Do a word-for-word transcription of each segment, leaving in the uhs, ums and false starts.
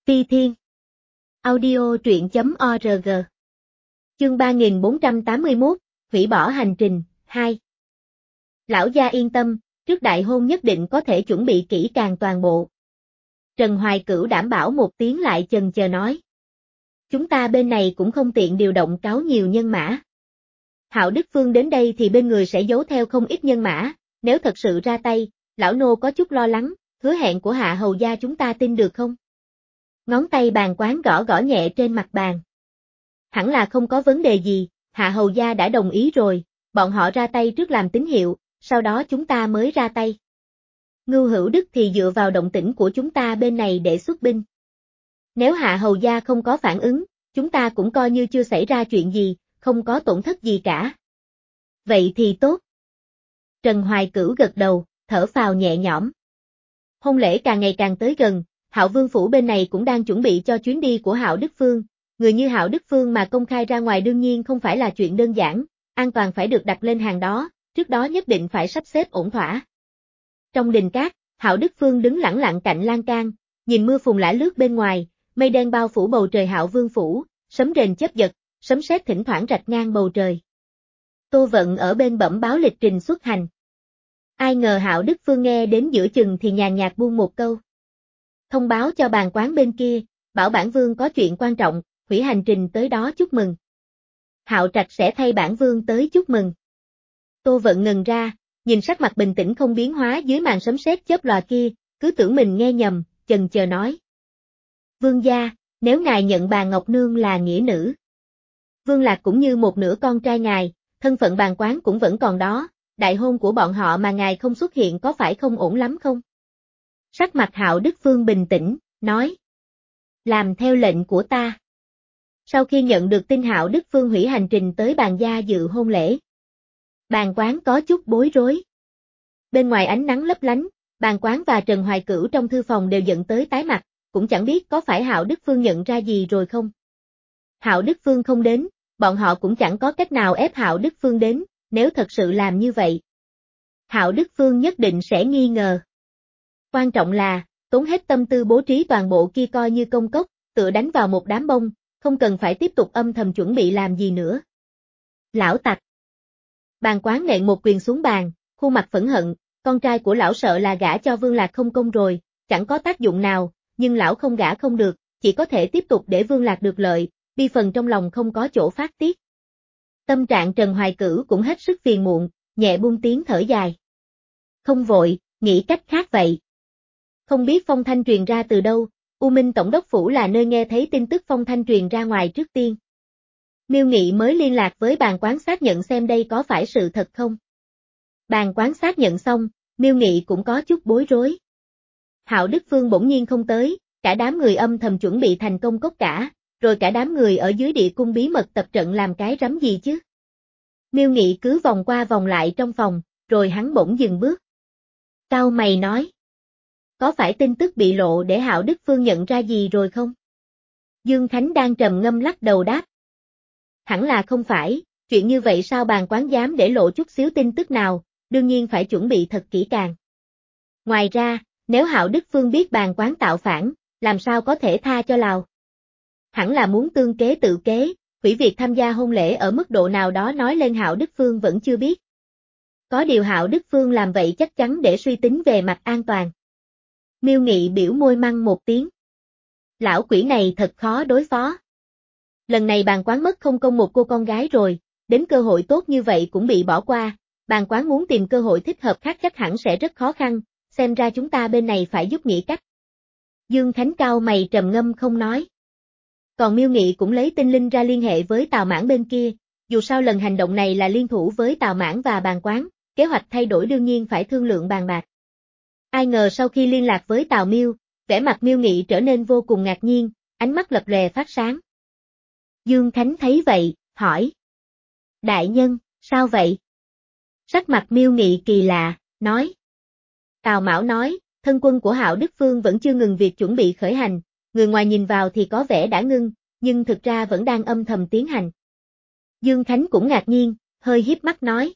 Phi Thiên. Audio truyện chấm org. Chương ba nghìn bốn trăm tám mươi mốt, hủy bỏ hành trình, hai. Lão gia yên tâm, trước đại hôn nhất định có thể chuẩn bị kỹ càng toàn bộ. Trần Hoài Cửu đảm bảo một tiếng lại chần chờ nói. Chúng ta bên này cũng không tiện điều động cáo nhiều nhân mã. Hạo Đức Phương đến đây thì bên người sẽ giấu theo không ít nhân mã, nếu thật sự ra tay, lão nô có chút lo lắng, hứa hẹn của Hạ hầu gia chúng ta tin được không? Ngón tay bàn quán gõ gõ nhẹ trên mặt bàn. Hẳn là không có vấn đề gì, Hạ hầu gia đã đồng ý rồi, bọn họ ra tay trước làm tín hiệu, sau đó chúng ta mới ra tay. Ngưu Hữu Đức thì dựa vào động tĩnh của chúng ta bên này để xuất binh. Nếu Hạ hầu gia không có phản ứng, chúng ta cũng coi như chưa xảy ra chuyện gì, không có tổn thất gì cả. Vậy thì tốt. Trần Hoài Cửu gật đầu, thở phào nhẹ nhõm. Hôn lễ càng ngày càng tới gần, Hạo Vương phủ bên này cũng đang chuẩn bị cho chuyến đi của Hạo Đức Phương. Người như Hạo Đức Phương mà công khai ra ngoài đương nhiên không phải là chuyện đơn giản, an toàn phải được đặt lên hàng đó, trước đó nhất định phải sắp xếp ổn thỏa. Trong đình cát, Hạo Đức Phương đứng lẳng lặng cạnh lan can, nhìn mưa phùn lả lướt bên ngoài, mây đen bao phủ bầu trời Hạo Vương phủ, sấm rền chớp giật, sấm sét thỉnh thoảng rạch ngang bầu trời. Tô Vận ở bên bẩm báo lịch trình xuất hành. Ai ngờ Hạo Đức Phương nghe đến giữa chừng thì nhàn nhạt buông một câu. Thông báo cho bàn quán bên kia, bảo bản vương có chuyện quan trọng, hủy hành trình tới đó chúc mừng. Hạo Trạch sẽ thay bản vương tới chúc mừng. Tô Vận ngần ra, nhìn sắc mặt bình tĩnh không biến hóa dưới màn sấm sét chớp lòa kia, cứ tưởng mình nghe nhầm, chần chờ nói. Vương gia, nếu ngài nhận bà Ngọc Nương là nghĩa nữ. Vương Lạc cũng như một nửa con trai ngài, thân phận bàn quán cũng vẫn còn đó, đại hôn của bọn họ mà ngài không xuất hiện có phải không ổn lắm không? Sắc mặt Hạo Đức Phương bình tĩnh, nói. Làm theo lệnh của ta. Sau khi nhận được tin Hạo Đức Phương hủy hành trình tới bàn gia dự hôn lễ, bàn quán có chút bối rối. Bên ngoài ánh nắng lấp lánh, bàn quán và Trần Hoài Cửu trong thư phòng đều giận tới tái mặt, cũng chẳng biết có phải Hạo Đức Phương nhận ra gì rồi không. Hạo Đức Phương không đến, bọn họ cũng chẳng có cách nào ép Hạo Đức Phương đến, nếu thật sự làm như vậy. Hạo Đức Phương nhất định sẽ nghi ngờ. Quan trọng là, tốn hết tâm tư bố trí toàn bộ kia coi như công cốc, tựa đánh vào một đám bông, không cần phải tiếp tục âm thầm chuẩn bị làm gì nữa. Lão tặc. Bàn quán nện một quyền xuống bàn, khuôn mặt phẫn hận, con trai của lão sợ là gả cho Vương Lạc không công rồi, chẳng có tác dụng nào, nhưng lão không gả không được, chỉ có thể tiếp tục để Vương Lạc được lợi, bi phần trong lòng không có chỗ phát tiết. Tâm trạng Trần Hoài Cửu cũng hết sức phiền muộn, nhẹ buông tiếng thở dài. Không vội, nghĩ cách khác vậy. Không biết phong thanh truyền ra từ đâu, U Minh Tổng đốc phủ là nơi nghe thấy tin tức phong thanh truyền ra ngoài trước tiên. Miêu Nghị mới liên lạc với bàn quán xác nhận xem đây có phải sự thật không. Bàn quán xác nhận xong, Miêu Nghị cũng có chút bối rối. Hạo Đức Phương bỗng nhiên không tới, cả đám người âm thầm chuẩn bị thành công cốc cả, rồi cả đám người ở dưới địa cung bí mật tập trận làm cái rắm gì chứ. Miêu Nghị cứ vòng qua vòng lại trong phòng, rồi hắn bỗng dừng bước. Cau mày nói. Có phải tin tức bị lộ để Hạo Đức Phương nhận ra gì rồi không? Dương Khánh đang trầm ngâm lắc đầu đáp. Hẳn là không phải, chuyện như vậy sao bàn quán dám để lộ chút xíu tin tức nào, đương nhiên phải chuẩn bị thật kỹ càng. Ngoài ra, nếu Hạo Đức Phương biết bàn quán tạo phản, làm sao có thể tha cho Lào? Hẳn là muốn tương kế tự kế, hủy việc tham gia hôn lễ ở mức độ nào đó nói lên Hạo Đức Phương vẫn chưa biết. Có điều Hạo Đức Phương làm vậy chắc chắn để suy tính về mặt an toàn. Miêu Nghị biểu môi măng một tiếng. Lão quỷ này thật khó đối phó. Lần này bàn quán mất không công một cô con gái rồi, đến cơ hội tốt như vậy cũng bị bỏ qua, bàn quán muốn tìm cơ hội thích hợp khác chắc hẳn sẽ rất khó khăn, xem ra chúng ta bên này phải giúp nghĩ cách. Dương Khánh cao mày trầm ngâm không nói. Còn Miêu Nghị cũng lấy tinh linh ra liên hệ với Tào Mãn bên kia, dù sao lần hành động này là liên thủ với Tào Mãn và bàn quán, kế hoạch thay đổi đương nhiên phải thương lượng bàn bạc. Ai ngờ sau khi liên lạc với Tào Miêu, vẻ mặt Miêu Nghị trở nên vô cùng ngạc nhiên, ánh mắt lập lòe phát sáng. Dương Khánh thấy vậy, hỏi. Đại nhân, sao vậy? Sắc mặt Miêu Nghị kỳ lạ, nói. Tào Mão nói, thân quân của Hạo Đức Phương vẫn chưa ngừng việc chuẩn bị khởi hành, người ngoài nhìn vào thì có vẻ đã ngưng, nhưng thực ra vẫn đang âm thầm tiến hành. Dương Khánh cũng ngạc nhiên, hơi híp mắt nói.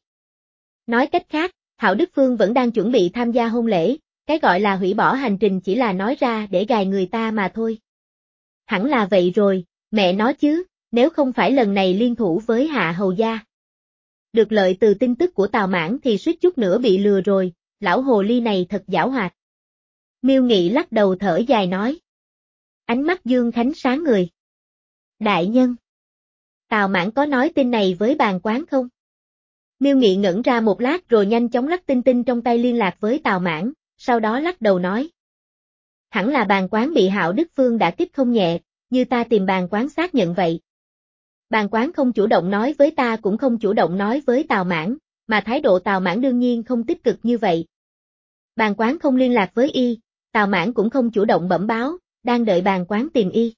Nói cách khác, Hạo Đức Phương vẫn đang chuẩn bị tham gia hôn lễ, cái gọi là hủy bỏ hành trình chỉ là nói ra để gài người ta mà thôi. Hẳn là vậy rồi, mẹ nó chứ, nếu không phải lần này liên thủ với Hạ Hầu Gia. Được lợi từ tin tức của Tào Mãn thì suýt chút nữa bị lừa rồi, lão hồ ly này thật giảo hoạt. Miêu Nghị lắc đầu thở dài nói. Ánh mắt Dương Khánh sáng người. Đại nhân. Tào Mãn có nói tin này với bàn quán không? Miêu Nghị ngẩn ra một lát rồi nhanh chóng lắc tinh tinh trong tay liên lạc với Tào Mãn, sau đó lắc đầu nói. Hẳn là bàn quán bị Hạo Đức Phương đã kích không nhẹ, như ta tìm bàn quán xác nhận vậy. Bàn quán không chủ động nói với ta cũng không chủ động nói với Tào Mãn, mà thái độ Tào Mãn đương nhiên không tích cực như vậy. Bàn quán không liên lạc với y, Tào Mãn cũng không chủ động bẩm báo, đang đợi bàn quán tìm y.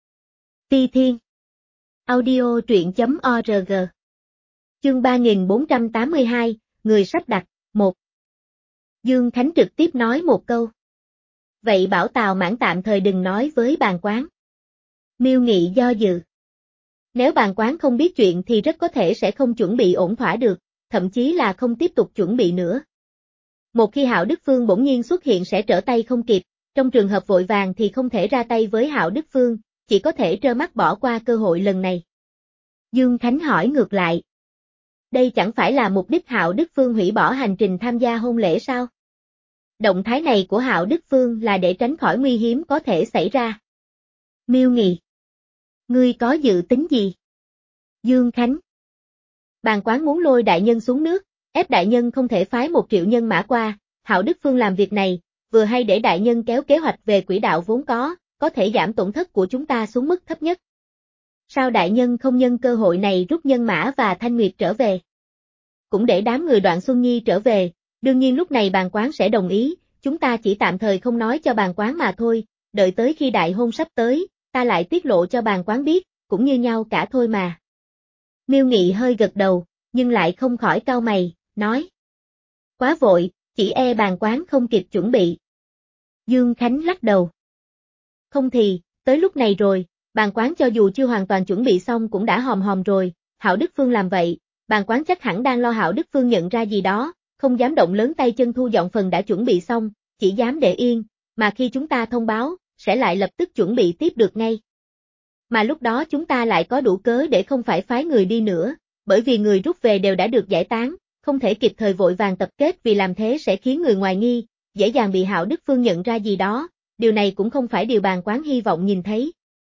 Phi Thiên Audio truyện.org Chương ba nghìn bốn trăm tám mươi hai, Người sắp đặt, một. Dương Khánh trực tiếp nói một câu. Vậy bảo Tào Mãn tạm thời đừng nói với bàn quán. Miêu Nghị do dự. Nếu bàn quán không biết chuyện thì rất có thể sẽ không chuẩn bị ổn thỏa được, thậm chí là không tiếp tục chuẩn bị nữa. Một khi Hạo Đức Phương bỗng nhiên xuất hiện sẽ trở tay không kịp, trong trường hợp vội vàng thì không thể ra tay với Hạo Đức Phương, chỉ có thể trơ mắt bỏ qua cơ hội lần này. Dương Khánh hỏi ngược lại. Đây chẳng phải là mục đích Hạo Đức Phương hủy bỏ hành trình tham gia hôn lễ sao? Động thái này của Hạo Đức Phương là để tránh khỏi nguy hiểm có thể xảy ra. Miêu Nghị. Ngươi có dự tính gì? Dương Khánh. Bàn quán muốn lôi đại nhân xuống nước, ép đại nhân không thể phái một triệu nhân mã qua, Hạo Đức Phương làm việc này, vừa hay để đại nhân kéo kế hoạch về quỹ đạo vốn có, có thể giảm tổn thất của chúng ta xuống mức thấp nhất. Sao đại nhân không nhân cơ hội này rút nhân mã và Thanh Nguyệt trở về? Cũng để đám người Đoạn Xuân Nhi trở về, đương nhiên lúc này bàn quán sẽ đồng ý, chúng ta chỉ tạm thời không nói cho bàn quán mà thôi, đợi tới khi đại hôn sắp tới, ta lại tiết lộ cho bàn quán biết, cũng như nhau cả thôi mà. Miêu Nghị hơi gật đầu, nhưng lại không khỏi cau mày, nói. Quá vội, chỉ e bàn quán không kịp chuẩn bị. Dương Khánh lắc đầu. Không thì, tới lúc này rồi, bàn quán cho dù chưa hoàn toàn chuẩn bị xong cũng đã hòm hòm rồi, Hạo Đức Phương làm vậy, bàn quán chắc hẳn đang lo Hạo Đức Phương nhận ra gì đó, không dám động lớn tay chân thu dọn phần đã chuẩn bị xong, chỉ dám để yên, mà khi chúng ta thông báo, sẽ lại lập tức chuẩn bị tiếp được ngay. Mà lúc đó chúng ta lại có đủ cớ để không phải phái người đi nữa, bởi vì người rút về đều đã được giải tán, không thể kịp thời vội vàng tập kết vì làm thế sẽ khiến người ngoài nghi, dễ dàng bị Hạo Đức Phương nhận ra gì đó, điều này cũng không phải điều bàn quán hy vọng nhìn thấy.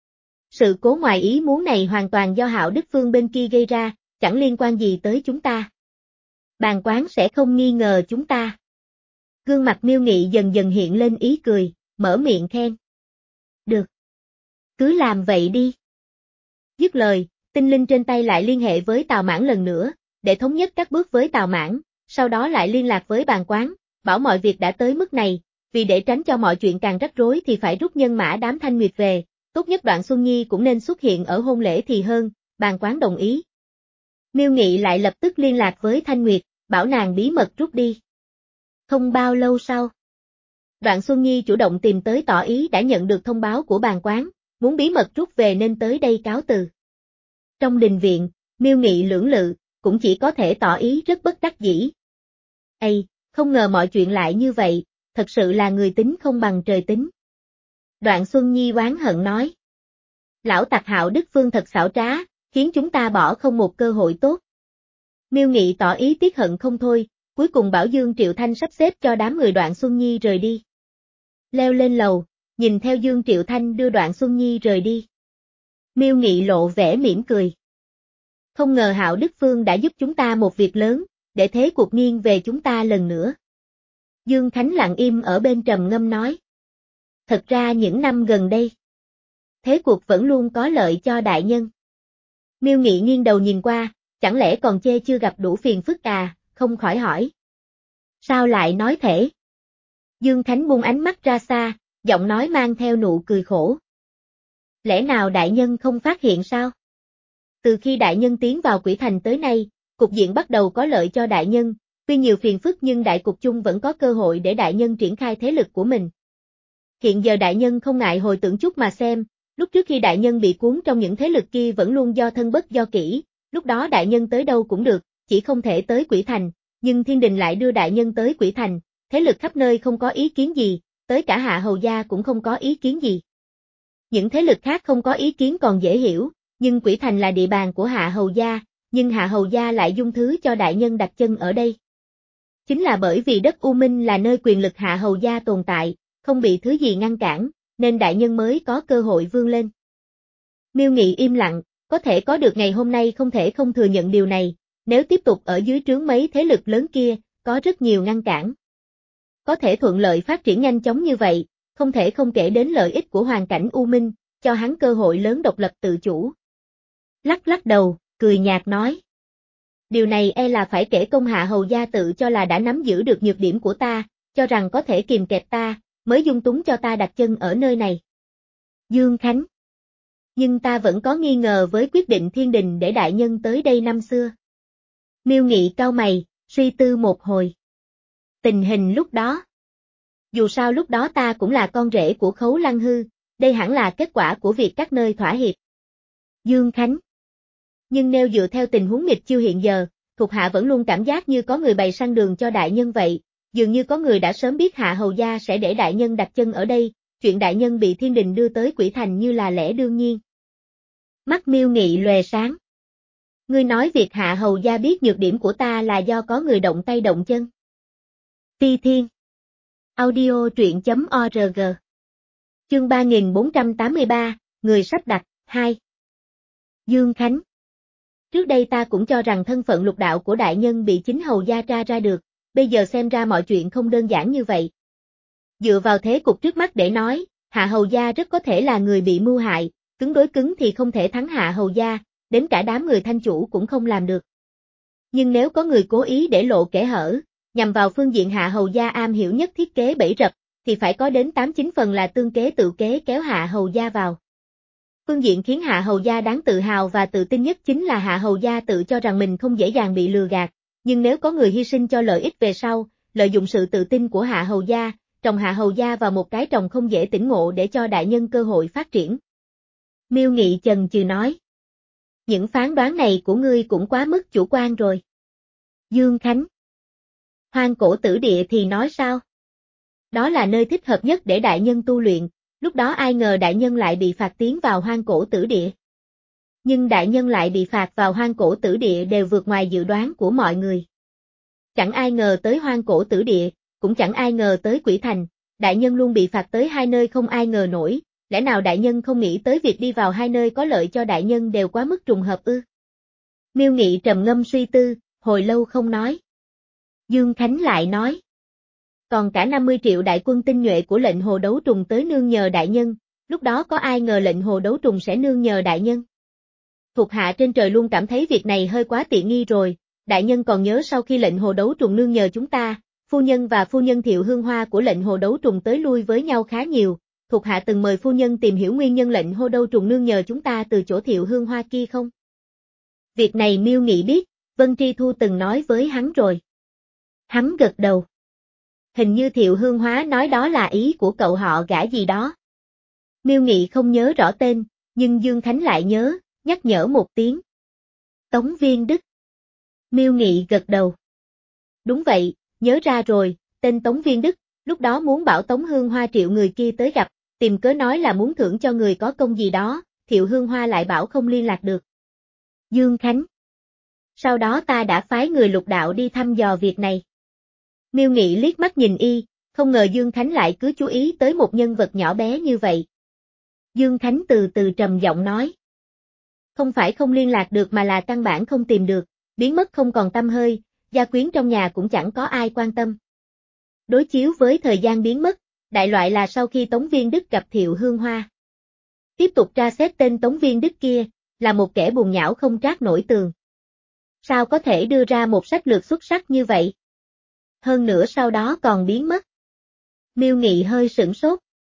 Sự cố ngoài ý muốn này hoàn toàn do Hạo Đức Phương bên kia gây ra, chẳng liên quan gì tới chúng ta. Bàn quán sẽ không nghi ngờ chúng ta. Gương mặt Miêu Nghị dần dần hiện lên ý cười, mở miệng khen. Được. Cứ làm vậy đi. Dứt lời, tinh linh trên tay lại liên hệ với Tào Mãn lần nữa, để thống nhất các bước với Tào Mãn, sau đó lại liên lạc với bàn quán, bảo mọi việc đã tới mức này, vì để tránh cho mọi chuyện càng rắc rối thì phải rút nhân mã đám Thanh Nguyệt về, tốt nhất Đoạn Xuân Nhi cũng nên xuất hiện ở hôn lễ thì hơn, bàn quán đồng ý. Miêu Nghị lại lập tức liên lạc với Thanh Nguyệt, bảo nàng bí mật rút đi. Không bao lâu sau, Đoạn Xuân Nhi chủ động tìm tới tỏ ý đã nhận được thông báo của bàn quán, muốn bí mật rút về nên tới đây cáo từ. Trong đình viện, Miêu Nghị lưỡng lự, cũng chỉ có thể tỏ ý rất bất đắc dĩ. Ây, không ngờ mọi chuyện lại như vậy, thật sự là người tính không bằng trời tính. Đoạn Xuân Nhi oán hận nói. Lão tặc Hạo Đức Phương thật xảo trá, khiến chúng ta bỏ không một cơ hội tốt. Miêu Nghị tỏ ý tiếc hận không thôi, cuối cùng bảo Dương Triệu Thanh sắp xếp cho đám người Đoạn Xuân Nhi rời đi. Leo lên lầu, nhìn theo Dương Triệu Thanh đưa Đoạn Xuân Nhi rời đi. Miêu Nghị lộ vẻ mỉm cười. Không ngờ Hạo Đức Phương đã giúp chúng ta một việc lớn, để thế cuộc nghiêng về chúng ta lần nữa. Dương Khánh lặng im ở bên trầm ngâm nói. Thật ra những năm gần đây, thế cuộc vẫn luôn có lợi cho đại nhân. Miêu Nghị nghiêng đầu nhìn qua, chẳng lẽ còn chê chưa gặp đủ phiền phức à, không khỏi hỏi. Sao lại nói thế? Dương Khánh buông ánh mắt ra xa, giọng nói mang theo nụ cười khổ. Lẽ nào đại nhân không phát hiện sao? Từ khi đại nhân tiến vào Quỷ Thành tới nay, cục diện bắt đầu có lợi cho đại nhân, tuy nhiều phiền phức nhưng đại cục chung vẫn có cơ hội để đại nhân triển khai thế lực của mình. Hiện giờ đại nhân không ngại hồi tưởng chút mà xem, lúc trước khi đại nhân bị cuốn trong những thế lực kia vẫn luôn do thân bất do kỹ, lúc đó đại nhân tới đâu cũng được, chỉ không thể tới Quỷ Thành, nhưng thiên đình lại đưa đại nhân tới Quỷ Thành, thế lực khắp nơi không có ý kiến gì, tới cả Hạ Hầu Gia cũng không có ý kiến gì. Những thế lực khác không có ý kiến còn dễ hiểu, nhưng Quỷ Thành là địa bàn của Hạ Hầu Gia, nhưng Hạ Hầu Gia lại dung thứ cho đại nhân đặt chân ở đây. Chính là bởi vì đất U Minh là nơi quyền lực Hạ Hầu Gia tồn tại, không bị thứ gì ngăn cản, nên đại nhân mới có cơ hội vươn lên. Miêu Nghị im lặng, có thể có được ngày hôm nay không thể không thừa nhận điều này, nếu tiếp tục ở dưới trướng mấy thế lực lớn kia, có rất nhiều ngăn cản. Có thể thuận lợi phát triển nhanh chóng như vậy, không thể không kể đến lợi ích của hoàn cảnh U Minh, cho hắn cơ hội lớn độc lập tự chủ. Lắc lắc đầu, cười nhạt nói. Điều này e là phải kể công Hạ Hầu Gia tự cho là đã nắm giữ được nhược điểm của ta, cho rằng có thể kìm kẹp ta, mới dung túng cho ta đặt chân ở nơi này. Dương Khánh. Nhưng ta vẫn có nghi ngờ với quyết định thiên đình để đại nhân tới đây năm xưa. Miêu Nghị cau mày, suy tư một hồi. Tình hình lúc đó. Dù sao lúc đó ta cũng là con rể của Khấu Lăng Hư, đây hẳn là kết quả của việc các nơi thỏa hiệp. Dương Khánh. Nhưng nếu dựa theo tình huống nghịch chiêu hiện giờ, thuộc hạ vẫn luôn cảm giác như có người bày săn đường cho đại nhân vậy, dường như có người đã sớm biết Hạ Hầu Gia sẽ để đại nhân đặt chân ở đây, chuyện đại nhân bị thiên đình đưa tới Quỷ Thành như là lẽ đương nhiên. Mắt Miêu Nghị lòe sáng. Ngươi nói việc Hạ Hầu Gia biết nhược điểm của ta là do có người động tay động chân. Phi Thiên. Audio truyện chấm org. Chương ba nghìn bốn trăm tám mươi ba, người sắp đặt, hai. Dương Khánh. Trước đây ta cũng cho rằng thân phận lục đạo của đại nhân bị chính Hầu Gia tra ra được, bây giờ xem ra mọi chuyện không đơn giản như vậy. Dựa vào thế cục trước mắt để nói, Hạ Hầu Gia rất có thể là người bị mưu hại, cứng đối cứng thì không thể thắng Hạ Hầu Gia, đến cả đám người thanh chủ cũng không làm được. Nhưng nếu có người cố ý để lộ kẽ hở, nhằm vào phương diện Hạ Hầu Gia am hiểu nhất thiết kế bẫy rập, thì phải có đến tám chín phần là tương kế tự kế kéo Hạ Hầu Gia vào. Phương diện khiến Hạ Hầu Gia đáng tự hào và tự tin nhất chính là Hạ Hầu Gia tự cho rằng mình không dễ dàng bị lừa gạt, nhưng nếu có người hy sinh cho lợi ích về sau, lợi dụng sự tự tin của Hạ Hầu Gia, trồng Hạ Hầu Gia vào một cái trồng không dễ tỉnh ngộ để cho đại nhân cơ hội phát triển. Miêu Nghị chần chừ nói. Những phán đoán này của ngươi cũng quá mức chủ quan rồi. Dương Khánh. Hoang cổ tử địa thì nói sao? Đó là nơi thích hợp nhất để đại nhân tu luyện, lúc đó ai ngờ đại nhân lại bị phạt tiến vào hoang cổ tử địa. Nhưng đại nhân lại bị phạt vào hoang cổ tử địa đều vượt ngoài dự đoán của mọi người. Chẳng ai ngờ tới hoang cổ tử địa, cũng chẳng ai ngờ tới Quỷ Thành, đại nhân luôn bị phạt tới hai nơi không ai ngờ nổi, lẽ nào đại nhân không nghĩ tới việc đi vào hai nơi có lợi cho đại nhân đều quá mức trùng hợp ư? Miêu Nghị trầm ngâm suy tư, hồi lâu không nói. Dương Khánh lại nói. Còn cả năm mươi triệu đại quân tinh nhuệ của lệnh hồ đấu trùng tới nương nhờ đại nhân, lúc đó có ai ngờ lệnh hồ đấu trùng sẽ nương nhờ đại nhân? Thuộc hạ trên trời luôn cảm thấy việc này hơi quá tiện nghi rồi, đại nhân còn nhớ sau khi lệnh hồ đấu trùng nương nhờ chúng ta, phu nhân và phu nhân Thiệu Hương Hoa của lệnh hồ đấu trùng tới lui với nhau khá nhiều, thuộc hạ từng mời phu nhân tìm hiểu nguyên nhân lệnh hồ đấu trùng nương nhờ chúng ta từ chỗ Thiệu Hương Hoa kia không? Việc này Miêu Nghị biết, Vân Tri Thu từng nói với hắn rồi. Hắn gật đầu. Hình như Thiệu Hương Hóa nói đó là ý của cậu họ gã gì đó. Miêu Nghị không nhớ rõ tên, nhưng Dương Khánh lại nhớ, nhắc nhở một tiếng. Tống Viên Đức. Miêu Nghị gật đầu. Đúng vậy, nhớ ra rồi, tên Tống Viên Đức, lúc đó muốn bảo Tống Hương Hoa triệu người kia tới gặp, tìm cớ nói là muốn thưởng cho người có công gì đó, Thiệu Hương Hoa lại bảo không liên lạc được. Dương Khánh. Sau đó ta đã phái người lục đạo đi thăm dò việc này. Miêu Nghị liếc mắt nhìn y, không ngờ Dương Khánh lại cứ chú ý tới một nhân vật nhỏ bé như vậy. Dương Khánh từ từ trầm giọng nói. Không phải không liên lạc được mà là căn bản không tìm được, biến mất không còn tăm hơi, gia quyến trong nhà cũng chẳng có ai quan tâm. Đối chiếu với thời gian biến mất, đại loại là sau khi Tống Viên Đức gặp Thiệu Hương Hoa. Tiếp tục tra xét tên Tống Viên Đức kia, là một kẻ buồn nhão không trát nổi tường. Sao có thể đưa ra một sách lược xuất sắc như vậy? Hơn nữa sau đó còn biến mất. Miêu Nghị hơi sửng sốt.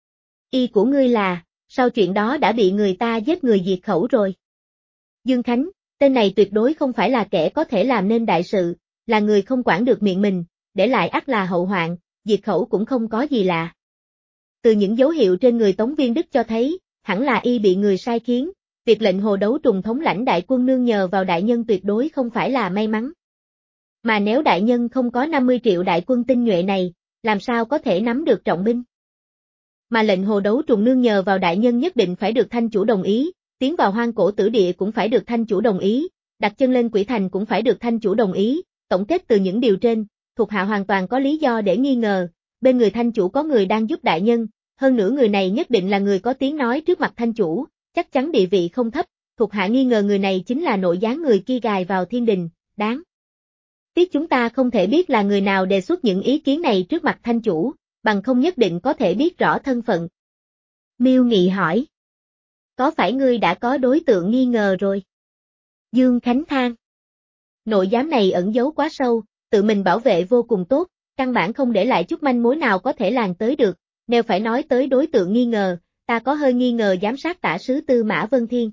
Ý của ngươi là, sau chuyện đó đã bị người ta giết người diệt khẩu rồi. Dương Khánh, tên này tuyệt đối không phải là kẻ có thể làm nên đại sự, là người không quản được miệng mình, để lại ắt là hậu hoạn, diệt khẩu cũng không có gì lạ. Từ những dấu hiệu trên người Tống Viên Đức cho thấy, hẳn là y bị người sai khiến, việc lệnh hồ đấu trùng thống lãnh đại quân nương nhờ vào đại nhân tuyệt đối không phải là may mắn. Mà nếu đại nhân không có năm mươi triệu đại quân tinh nhuệ này, làm sao có thể nắm được trọng binh? Mà lệnh hồ đấu trùng nương nhờ vào đại nhân nhất định phải được thanh chủ đồng ý, tiến vào hoang cổ tử địa cũng phải được thanh chủ đồng ý, đặt chân lên quỷ thành cũng phải được thanh chủ đồng ý, tổng kết từ những điều trên, thuộc hạ hoàn toàn có lý do để nghi ngờ, bên người thanh chủ có người đang giúp đại nhân, hơn nữa người này nhất định là người có tiếng nói trước mặt thanh chủ, chắc chắn địa vị không thấp, thuộc hạ nghi ngờ người này chính là nội gián người kia gài vào thiên đình, đáng tiếc chúng ta không thể biết là người nào đề xuất những ý kiến này trước mặt thanh chủ, bằng không nhất định có thể biết rõ thân phận. Miêu Nghị hỏi. Có phải ngươi đã có đối tượng nghi ngờ rồi? Dương Khánh than. Nội giám này ẩn giấu quá sâu, tự mình bảo vệ vô cùng tốt, căn bản không để lại chút manh mối nào có thể làng tới được, nếu phải nói tới đối tượng nghi ngờ, ta có hơi nghi ngờ giám sát tả sứ Tư Mã Vân Thiên.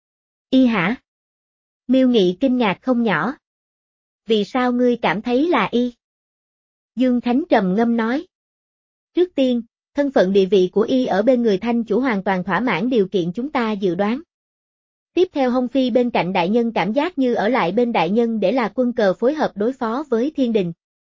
Y hả? Miêu Nghị kinh ngạc không nhỏ. Vì sao ngươi cảm thấy là y? Dương Khánh trầm ngâm nói. Trước tiên, thân phận địa vị của y ở bên người thanh chủ hoàn toàn thỏa mãn điều kiện chúng ta dự đoán. Tiếp theo Hồng Phi bên cạnh đại nhân cảm giác như ở lại bên đại nhân để là quân cờ phối hợp đối phó với thiên đình.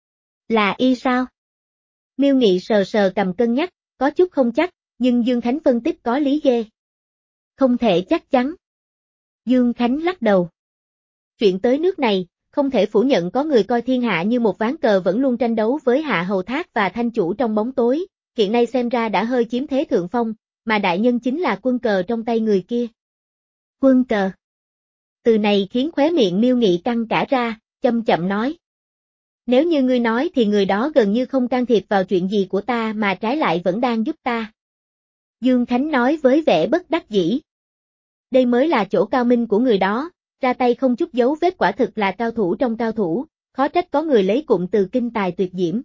Là y sao? Miêu Nghị sờ sờ cầm cân nhắc, có chút không chắc, nhưng Dương Khánh phân tích có lý ghê. Không thể chắc chắn. Dương Khánh lắc đầu. Chuyện tới nước này, không thể phủ nhận có người coi thiên hạ như một ván cờ vẫn luôn tranh đấu với Hạ Hầu Thác và thanh chủ trong bóng tối, hiện nay xem ra đã hơi chiếm thế thượng phong, mà đại nhân chính là quân cờ trong tay người kia. Quân cờ. Từ này khiến khóe miệng Miêu Nghị căng cả ra, chậm chậm nói. Nếu như ngươi nói thì người đó gần như không can thiệp vào chuyện gì của ta mà trái lại vẫn đang giúp ta. Dương Khánh nói với vẻ bất đắc dĩ. Đây mới là chỗ cao minh của người đó, ra tay không chút dấu vết quả thực là cao thủ trong cao thủ, khó trách có người lấy cụm từ kinh tài tuyệt diễm.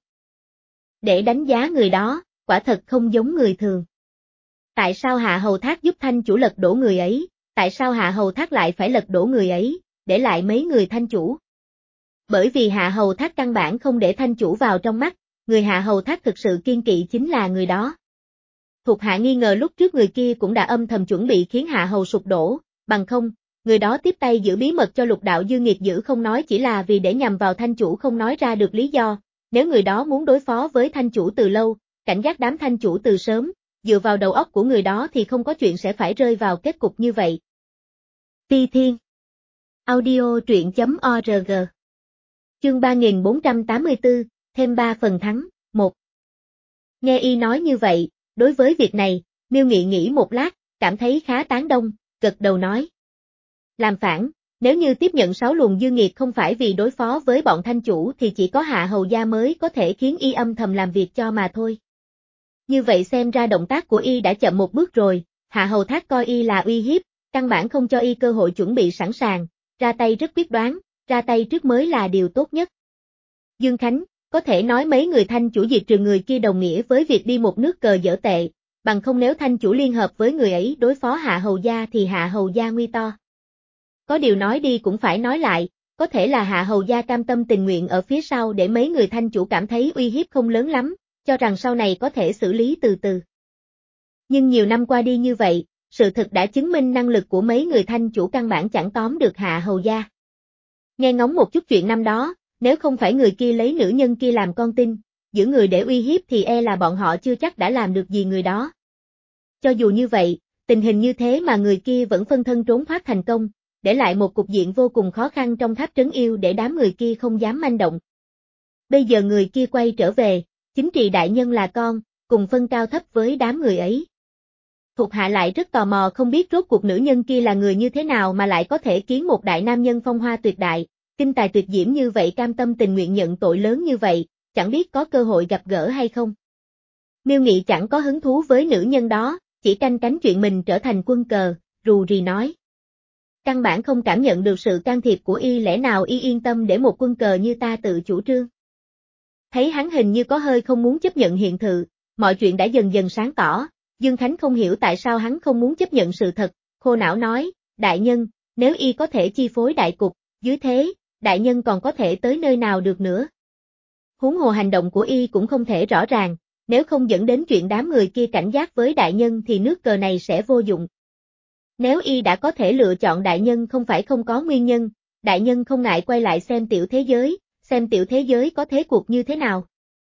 Để đánh giá người đó, quả thật không giống người thường. Tại sao Hạ Hầu Thác giúp thanh chủ lật đổ người ấy, tại sao Hạ Hầu Thác lại phải lật đổ người ấy, để lại mấy người thanh chủ? Bởi vì Hạ Hầu Thác căn bản không để thanh chủ vào trong mắt, người Hạ Hầu Thác thực sự kiên kỵ chính là người đó. Thuộc hạ nghi ngờ lúc trước người kia cũng đã âm thầm chuẩn bị khiến Hạ Hầu sụp đổ, bằng không, người đó tiếp tay giữ bí mật cho Lục đạo dư nghiệt giữ không nói chỉ là vì để nhằm vào thanh chủ không nói ra được lý do, nếu người đó muốn đối phó với thanh chủ từ lâu, cảnh giác đám thanh chủ từ sớm, dựa vào đầu óc của người đó thì không có chuyện sẽ phải rơi vào kết cục như vậy. Ti Thiên Audio truyện chấm org Chương ba nghìn bốn trăm tám mươi tư, thêm ba phần thắng, một. Nghe y nói như vậy, đối với việc này, Miêu Nghị nghĩ một lát, cảm thấy khá tán đông, gật đầu nói. Làm phản, nếu như tiếp nhận sáu luồng dư nghiệt không phải vì đối phó với bọn thanh chủ thì chỉ có Hạ Hầu gia mới có thể khiến y âm thầm làm việc cho mà thôi. Như vậy xem ra động tác của y đã chậm một bước rồi, Hạ Hầu Thác coi y là uy hiếp, căn bản không cho y cơ hội chuẩn bị sẵn sàng, ra tay rất quyết đoán, ra tay trước mới là điều tốt nhất. Dương Khánh, có thể nói mấy người thanh chủ diệt trừ người kia đồng nghĩa với việc đi một nước cờ dở tệ, bằng không nếu thanh chủ liên hợp với người ấy đối phó Hạ Hầu gia thì Hạ Hầu gia nguy to. Có điều nói đi cũng phải nói lại, có thể là Hạ Hầu gia cam tâm tình nguyện ở phía sau để mấy người thanh chủ cảm thấy uy hiếp không lớn lắm, cho rằng sau này có thể xử lý từ từ. Nhưng nhiều năm qua đi như vậy, sự thực đã chứng minh năng lực của mấy người thanh chủ căn bản chẳng tóm được Hạ Hầu gia. Nghe ngóng một chút chuyện năm đó, nếu không phải người kia lấy nữ nhân kia làm con tin, giữ người để uy hiếp thì e là bọn họ chưa chắc đã làm được gì người đó. Cho dù như vậy, tình hình như thế mà người kia vẫn phân thân trốn thoát thành công, để lại một cục diện vô cùng khó khăn trong tháp trấn yêu để đám người kia không dám manh động. Bây giờ người kia quay trở về, chính trị đại nhân là con, cùng phân cao thấp với đám người ấy. Thuộc hạ lại rất tò mò không biết rốt cuộc nữ nhân kia là người như thế nào mà lại có thể khiến một đại nam nhân phong hoa tuyệt đại, kinh tài tuyệt diễm như vậy cam tâm tình nguyện nhận tội lớn như vậy, chẳng biết có cơ hội gặp gỡ hay không. Miêu Nghị chẳng có hứng thú với nữ nhân đó, chỉ canh cánh chuyện mình trở thành quân cờ, rù rì nói. Căn bản không cảm nhận được sự can thiệp của y, lẽ nào y yên tâm để một quân cờ như ta tự chủ trương. Thấy hắn hình như có hơi không muốn chấp nhận hiện thực, mọi chuyện đã dần dần sáng tỏ, Dương Khánh không hiểu tại sao hắn không muốn chấp nhận sự thật, khô não nói, đại nhân, nếu y có thể chi phối đại cục, dưới thế, đại nhân còn có thể tới nơi nào được nữa. Huống hồ hành động của y cũng không thể rõ ràng, nếu không dẫn đến chuyện đám người kia cảnh giác với đại nhân thì nước cờ này sẽ vô dụng. Nếu y đã có thể lựa chọn đại nhân không phải không có nguyên nhân, đại nhân không ngại quay lại xem tiểu thế giới, xem tiểu thế giới có thế cuộc như thế nào.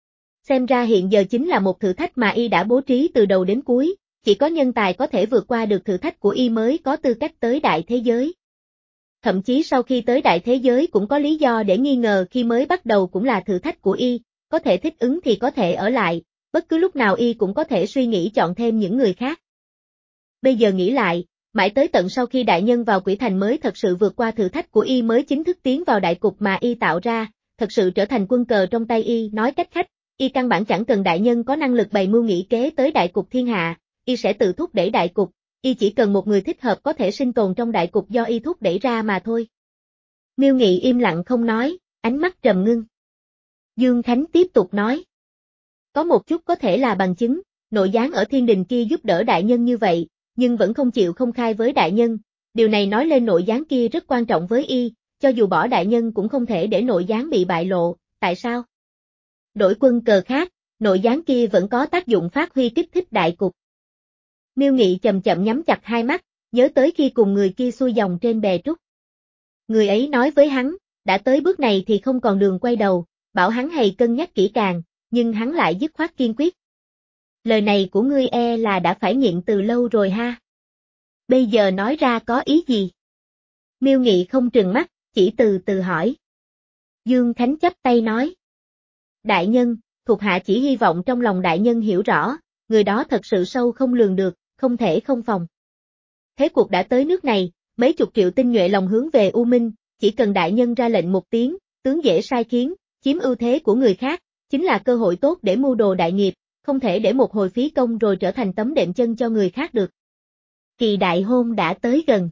Xem ra hiện giờ chính là một thử thách mà y đã bố trí từ đầu đến cuối, chỉ có nhân tài có thể vượt qua được thử thách của y mới có tư cách tới đại thế giới. Thậm chí sau khi tới đại thế giới cũng có lý do để nghi ngờ khi mới bắt đầu cũng là thử thách của y, có thể thích ứng thì có thể ở lại, bất cứ lúc nào y cũng có thể suy nghĩ chọn thêm những người khác. Bây giờ nghĩ lại, mãi tới tận sau khi đại nhân vào Quỷ Thành mới thật sự vượt qua thử thách của y mới chính thức tiến vào đại cục mà y tạo ra, thật sự trở thành quân cờ trong tay y, nói cách khác, y căn bản chẳng cần đại nhân có năng lực bày mưu nghĩ kế tới đại cục thiên hạ, y sẽ tự thúc đẩy đại cục, y chỉ cần một người thích hợp có thể sinh tồn trong đại cục do y thúc đẩy ra mà thôi. Miêu Nghị im lặng không nói, ánh mắt trầm ngưng. Dương Khánh tiếp tục nói. Có một chút có thể là bằng chứng, nội gián ở thiên đình kia giúp đỡ đại nhân như vậy, nhưng vẫn không chịu công khai với đại nhân, điều này nói lên nội gián kia rất quan trọng với y, cho dù bỏ đại nhân cũng không thể để nội gián bị bại lộ, tại sao? Đổi quân cờ khác, nội gián kia vẫn có tác dụng phát huy kích thích đại cục. Miêu Nghị chậm chậm nhắm chặt hai mắt, nhớ tới khi cùng người kia xuôi dòng trên bè trúc. Người ấy nói với hắn, đã tới bước này thì không còn đường quay đầu, bảo hắn hãy cân nhắc kỹ càng, nhưng hắn lại dứt khoát kiên quyết. Lời này của ngươi e là đã phải nghiện từ lâu rồi ha. Bây giờ nói ra có ý gì? Miêu Nghị không trừng mắt, chỉ từ từ hỏi. Dương Khánh chắp tay nói. Đại nhân, thuộc hạ chỉ hy vọng trong lòng đại nhân hiểu rõ, người đó thật sự sâu không lường được, không thể không phòng. Thế cuộc đã tới nước này, mấy chục triệu tinh nhuệ lòng hướng về U Minh, chỉ cần đại nhân ra lệnh một tiếng, tướng dễ sai khiến, chiếm ưu thế của người khác, chính là cơ hội tốt để mưu đồ đại nghiệp, không thể để một hồi phí công rồi trở thành tấm đệm chân cho người khác được. Kỳ đại hôn đã tới gần.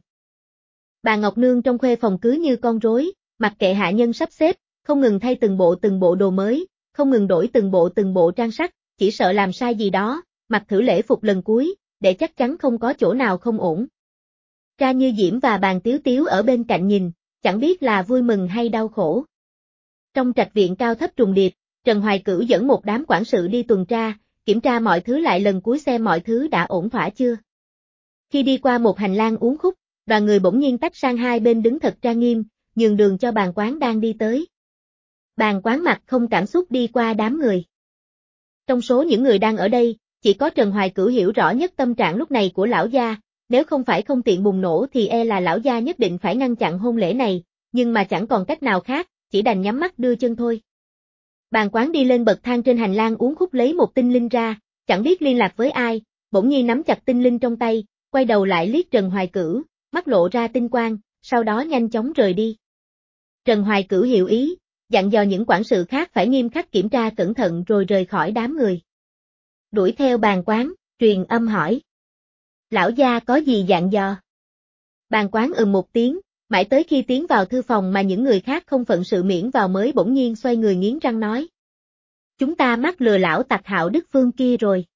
Bà Ngọc Nương trong khuê phòng cứ như con rối, mặc kệ hạ nhân sắp xếp, không ngừng thay từng bộ từng bộ đồ mới, không ngừng đổi từng bộ từng bộ trang sắc, chỉ sợ làm sai gì đó, mặc thử lễ phục lần cuối, để chắc chắn không có chỗ nào không ổn. Tra Như Diễm và Bàn Tiếu Tiếu ở bên cạnh nhìn, chẳng biết là vui mừng hay đau khổ. Trong trạch viện cao thấp trùng điệp, Trần Hoài Cửu dẫn một đám quản sự đi tuần tra, kiểm tra mọi thứ lại lần cuối xem mọi thứ đã ổn thỏa chưa. Khi đi qua một hành lang uốn khúc, đoàn người bỗng nhiên tách sang hai bên đứng thật trang nghiêm, nhường đường cho Bàn Quán đang đi tới. Bàn Quán mặt không cảm xúc đi qua đám người. Trong số những người đang ở đây, chỉ có Trần Hoài Cửu hiểu rõ nhất tâm trạng lúc này của lão gia, nếu không phải không tiện bùng nổ thì e là lão gia nhất định phải ngăn chặn hôn lễ này, nhưng mà chẳng còn cách nào khác, chỉ đành nhắm mắt đưa chân thôi. Bàn Quán đi lên bậc thang trên hành lang uốn khúc lấy một tinh linh ra, chẳng biết liên lạc với ai, bỗng nhiên nắm chặt tinh linh trong tay, quay đầu lại liếc Trần Hoài Cửu, mắt lộ ra tinh quang, sau đó nhanh chóng rời đi. Trần Hoài Cửu hiểu ý, dặn dò những quản sự khác phải nghiêm khắc kiểm tra cẩn thận rồi rời khỏi đám người. Đuổi theo Bàn Quán, truyền âm hỏi. Lão gia có gì dặn dò? Bàn Quán ừm một tiếng, mãi tới khi tiến vào thư phòng mà những người khác không phận sự miễn vào mới bỗng nhiên xoay người nghiến răng nói. Chúng ta mắc lừa lão tặc Hạo Đức Phương kia rồi.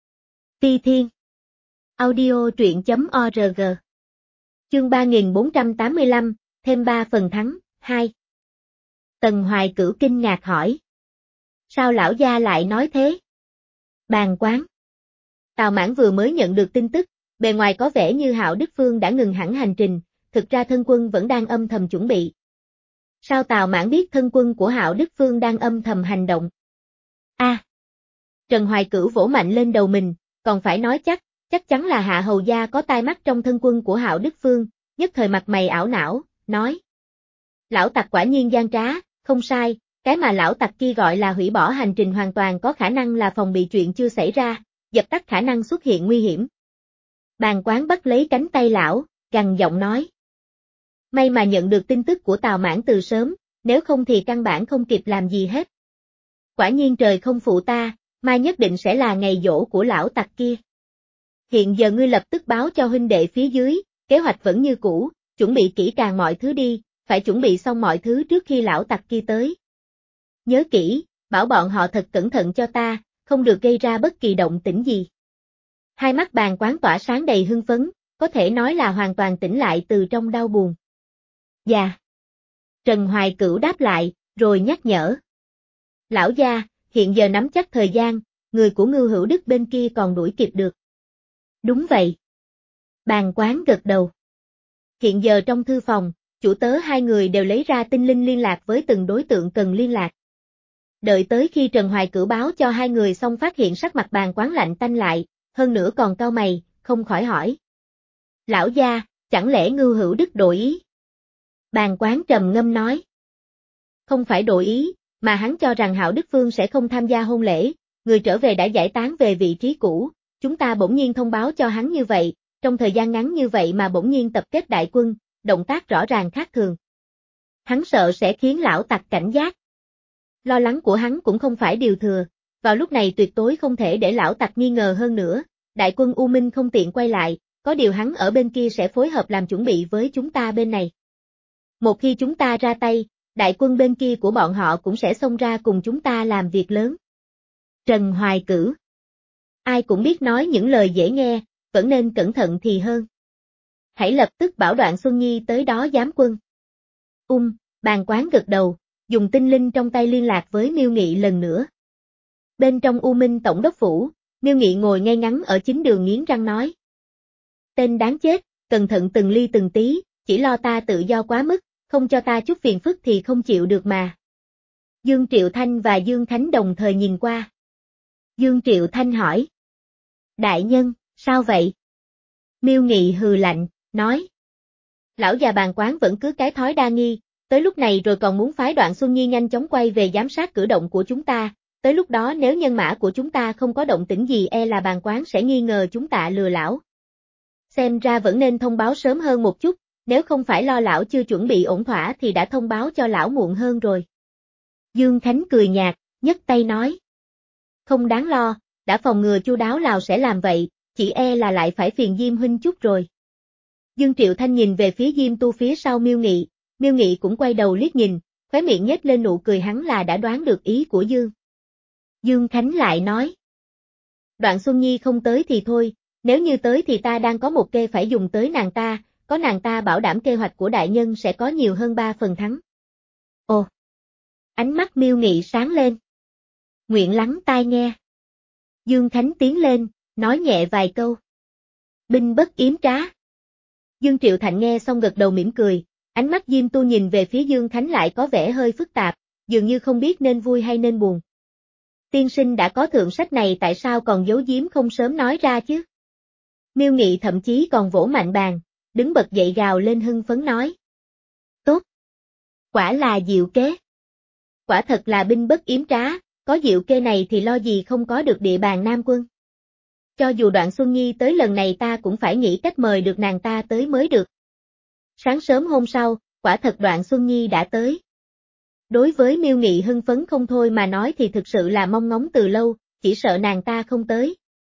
Ti Thiên. Audio truyện chấm org. Chương ba nghìn bốn trăm tám mươi lăm, thêm ba phần thắng, hai. Tần Hoài Cửu kinh ngạc hỏi. Sao lão gia lại nói thế? Bàn Quán. Tào Mãn vừa mới nhận được tin tức, bề ngoài có vẻ như Hạo Đức Phương đã ngừng hẳn hành trình, thực ra thân quân vẫn đang âm thầm chuẩn bị. Sao Tào Mãn biết thân quân của Hạo Đức Phương đang âm thầm hành động? A. À, Trần Hoài Cửu vỗ mạnh lên đầu mình, còn phải nói chắc, chắc chắn là Hạ Hầu gia có tai mắt trong thân quân của Hạo Đức Phương, nhất thời mặt mày ảo não, nói. Lão tặc quả nhiên gian trá, không sai, cái mà lão tặc kia gọi là hủy bỏ hành trình hoàn toàn có khả năng là phòng bị chuyện chưa xảy ra, dập tắt khả năng xuất hiện nguy hiểm. Bàn Quán bắt lấy cánh tay lão, gằn giọng nói. May mà nhận được tin tức của Tào Mãn từ sớm, nếu không thì căn bản không kịp làm gì hết. Quả nhiên trời không phụ ta, mai nhất định sẽ là ngày giỗ của lão tặc kia. Hiện giờ ngươi lập tức báo cho huynh đệ phía dưới, kế hoạch vẫn như cũ, chuẩn bị kỹ càng mọi thứ đi, phải chuẩn bị xong mọi thứ trước khi lão tặc kia tới. Nhớ kỹ, bảo bọn họ thật cẩn thận cho ta, không được gây ra bất kỳ động tĩnh gì. Hai mắt Bàn Quán tỏa sáng đầy hưng phấn, có thể nói là hoàn toàn tỉnh lại từ trong đau buồn. Dạ. Trần Hoài Cửu đáp lại, rồi nhắc nhở. Lão gia, hiện giờ nắm chắc thời gian, người của Ngưu Hữu Đức bên kia còn đuổi kịp được. Đúng vậy. Bàn Quán gật đầu. Hiện giờ trong thư phòng, chủ tớ hai người đều lấy ra tinh linh liên lạc với từng đối tượng cần liên lạc. Đợi tới khi Trần Hoài Cửu báo cho hai người xong phát hiện sắc mặt Bàn Quán lạnh tanh lại, hơn nữa còn cau mày, không khỏi hỏi. Lão gia, chẳng lẽ Ngưu Hữu Đức đổi ý? Bàn Quán trầm ngâm nói. Không phải đổi ý, mà hắn cho rằng Hạo Đức Phương sẽ không tham gia hôn lễ, người trở về đã giải tán về vị trí cũ, chúng ta bỗng nhiên thông báo cho hắn như vậy, trong thời gian ngắn như vậy mà bỗng nhiên tập kết đại quân, động tác rõ ràng khác thường. Hắn sợ sẽ khiến lão tặc cảnh giác. Lo lắng của hắn cũng không phải điều thừa, vào lúc này tuyệt đối không thể để lão tặc nghi ngờ hơn nữa, đại quân U Minh không tiện quay lại, có điều hắn ở bên kia sẽ phối hợp làm chuẩn bị với chúng ta bên này. Một khi chúng ta ra tay, đại quân bên kia của bọn họ cũng sẽ xông ra cùng chúng ta làm việc lớn. Trần Hoài Cửu. Ai cũng biết nói những lời dễ nghe, vẫn nên cẩn thận thì hơn. Hãy lập tức bảo Đoạn Xuân Nhi tới đó giám quân. Ung, Bàn Quán gật đầu, dùng tinh linh trong tay liên lạc với Miêu Nghị lần nữa. Bên trong U Minh Tổng đốc phủ, Miêu Nghị ngồi ngay ngắn ở chính đường nghiến răng nói. Tên đáng chết, cẩn thận từng ly từng tí, chỉ lo ta tự do quá mức, không cho ta chút phiền phức thì không chịu được mà. Dương Triệu Thanh và Dương Khánh đồng thời nhìn qua. Dương Triệu Thanh hỏi. Đại nhân, sao vậy? Miêu Nghị hừ lạnh, nói. Lão già Bàn Quán vẫn cứ cái thói đa nghi, tới lúc này rồi còn muốn phái Đoạn Xuân Nhi nhanh chóng quay về giám sát cử động của chúng ta, tới lúc đó nếu nhân mã của chúng ta không có động tĩnh gì e là Bàn Quán sẽ nghi ngờ chúng ta lừa lão. Xem ra vẫn nên thông báo sớm hơn một chút, nếu không phải lo lão chưa chuẩn bị ổn thỏa thì đã thông báo cho lão muộn hơn rồi. Dương Khánh cười nhạt, nhấc tay nói. Không đáng lo, đã phòng ngừa chu đáo lão sẽ làm vậy, chỉ e là lại phải phiền Diêm huynh chút rồi. Dương Triệu Thanh nhìn về phía Diêm Tu phía sau Miêu Nghị, Miêu Nghị cũng quay đầu liếc nhìn, khóe miệng nhếch lên nụ cười, hắn là đã đoán được ý của Dương. Dương Khánh lại nói. Đoạn Xuân Nhi không tới thì thôi, nếu như tới thì ta đang có một kê phải dùng tới nàng ta, có nàng ta bảo đảm kế hoạch của đại nhân sẽ có nhiều hơn ba phần thắng. Ồ! Ánh mắt Miêu Nghị sáng lên. Nguyện lắng tai nghe. Dương Khánh tiến lên, nói nhẹ vài câu. Binh bất yếm trá. Dương Triệu Thạnh nghe xong gật đầu mỉm cười, ánh mắt Diêm Tu nhìn về phía Dương Khánh lại có vẻ hơi phức tạp, dường như không biết nên vui hay nên buồn. Tiên sinh đã có thượng sách này tại sao còn giấu giếm không sớm nói ra chứ? Miêu Nghị thậm chí còn vỗ mạnh bàn, đứng bật dậy gào lên hưng phấn nói. Tốt! Quả là diệu kế! Quả thật là binh bất yếm trá, có diệu kê này thì lo gì không có được địa bàn Nam quân. Cho dù Đoạn Xuân Nhi tới lần này ta cũng phải nghĩ cách mời được nàng ta tới mới được. Sáng sớm hôm sau, quả thật Đoạn Xuân Nhi đã tới. Đối với Miêu Nghị hưng phấn không thôi mà nói thì thực sự là mong ngóng từ lâu, chỉ sợ nàng ta không tới.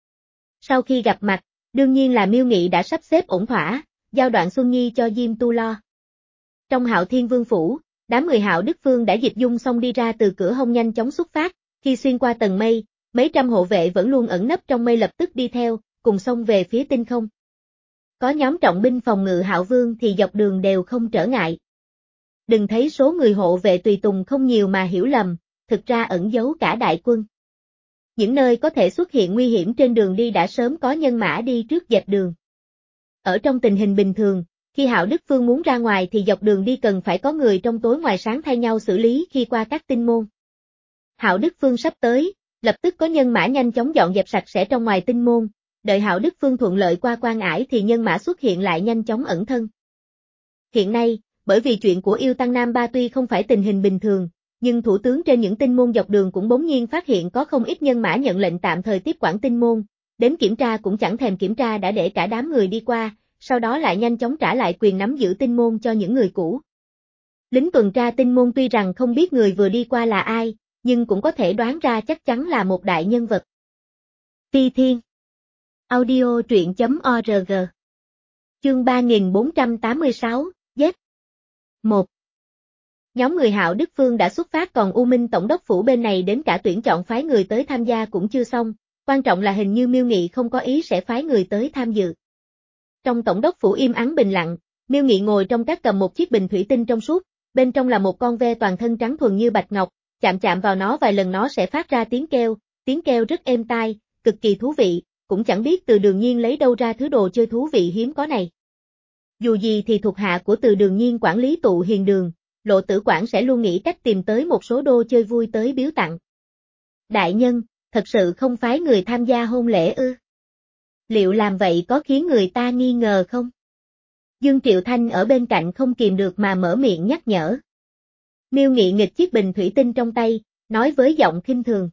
Sau khi gặp mặt, đương nhiên là Miêu Nghị đã sắp xếp ổn thỏa, giao Đoạn Xuân Nhi cho Diêm Tu lo. Trong Hạo Thiên Vương phủ, đám người Hạo Đức Phương đã dịch dung xong đi ra từ cửa hông nhanh chóng xuất phát, khi xuyên qua tầng mây, mấy trăm hộ vệ vẫn luôn ẩn nấp trong mây lập tức đi theo, cùng xông về phía tinh không. Có nhóm trọng binh phòng ngự Hạo Vương thì dọc đường đều không trở ngại. Đừng thấy số người hộ vệ tùy tùng không nhiều mà hiểu lầm, thực ra ẩn giấu cả đại quân. Những nơi có thể xuất hiện nguy hiểm trên đường đi đã sớm có nhân mã đi trước dẹp đường. Ở trong tình hình bình thường, khi Hạo Đức Phương muốn ra ngoài thì dọc đường đi cần phải có người trong tối ngoài sáng thay nhau xử lý khi qua các tinh môn. Hạo Đức Phương sắp tới, lập tức có nhân mã nhanh chóng dọn dẹp sạch sẽ trong ngoài tinh môn, đợi Hạo Đức Phương thuận lợi qua quan ải thì nhân mã xuất hiện lại nhanh chóng ẩn thân. Hiện nay, bởi vì chuyện của Yêu Tăng Nam Ba tuy không phải tình hình bình thường, nhưng thủ tướng trên những tinh môn dọc đường cũng bỗng nhiên phát hiện có không ít nhân mã nhận lệnh tạm thời tiếp quản tinh môn, đến kiểm tra cũng chẳng thèm kiểm tra đã để cả đám người đi qua, sau đó lại nhanh chóng trả lại quyền nắm giữ tinh môn cho những người cũ. Lính tuần tra tinh môn tuy rằng không biết người vừa đi qua là ai, nhưng cũng có thể đoán ra chắc chắn là một đại nhân vật. Phi Thiên Audio truyện chấm org Chương ba nghìn bốn trăm tám mươi sáu, giết một. Nhóm người Hạo Đức Phương đã xuất phát còn U Minh Tổng đốc phủ bên này đến cả tuyển chọn phái người tới tham gia cũng chưa xong, quan trọng là hình như Miêu Nghị không có ý sẽ phái người tới tham dự. Trong Tổng đốc phủ im ắng bình lặng, Miêu Nghị ngồi trong các cầm một chiếc bình thủy tinh trong suốt, bên trong là một con ve toàn thân trắng thuần như bạch ngọc, chạm chạm vào nó vài lần nó sẽ phát ra tiếng kêu, tiếng kêu rất êm tai, cực kỳ thú vị, cũng chẳng biết Từ Đường Nhiên lấy đâu ra thứ đồ chơi thú vị hiếm có này. Dù gì thì thuộc hạ của Từ Đường Nhiên quản lý tụ hiền đường, Lộ Tử Quảng sẽ luôn nghĩ cách tìm tới một số đô chơi vui tới biếu tặng. Đại nhân, thật sự không phái người tham gia hôn lễ ư? Liệu làm vậy có khiến người ta nghi ngờ không? Dương Triệu Thanh ở bên cạnh không kìm được mà mở miệng nhắc nhở. Miêu Nghị nghịch chiếc bình thủy tinh trong tay, nói với giọng khinh thường.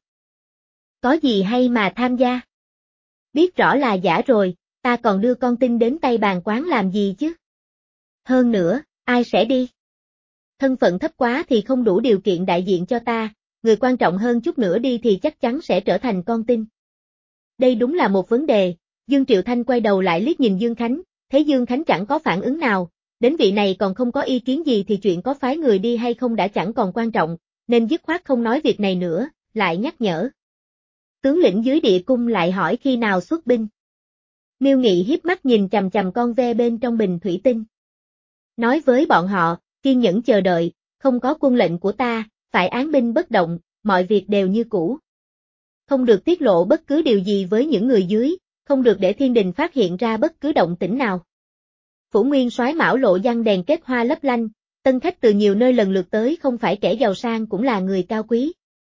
Có gì hay mà tham gia? Biết rõ là giả rồi, ta còn đưa con tin đến tay bàn quán làm gì chứ? Hơn nữa, ai sẽ đi? Thân phận thấp quá thì không đủ điều kiện đại diện cho ta, người quan trọng hơn chút nữa đi thì chắc chắn sẽ trở thành con tin. Đây đúng là một vấn đề. Dương Triệu Thanh quay đầu lại liếc nhìn Dương Khánh, thấy Dương Khánh chẳng có phản ứng nào, đến vị này còn không có ý kiến gì thì chuyện có phái người đi hay không đã chẳng còn quan trọng, nên dứt khoát không nói việc này nữa, lại nhắc nhở. Tướng lĩnh dưới địa cung lại hỏi khi nào xuất binh. Miêu Nghị hiếp mắt nhìn chằm chằm con ve bên trong bình thủy tinh. Nói với bọn họ, kiên nhẫn chờ đợi, không có quân lệnh của ta, phải án binh bất động, mọi việc đều như cũ. Không được tiết lộ bất cứ điều gì với những người dưới, không được để thiên đình phát hiện ra bất cứ động tĩnh nào. Phủ Nguyên Soái Mão Lộ giăng đèn kết hoa lấp lanh, tân khách từ nhiều nơi lần lượt tới không phải kẻ giàu sang cũng là người cao quý.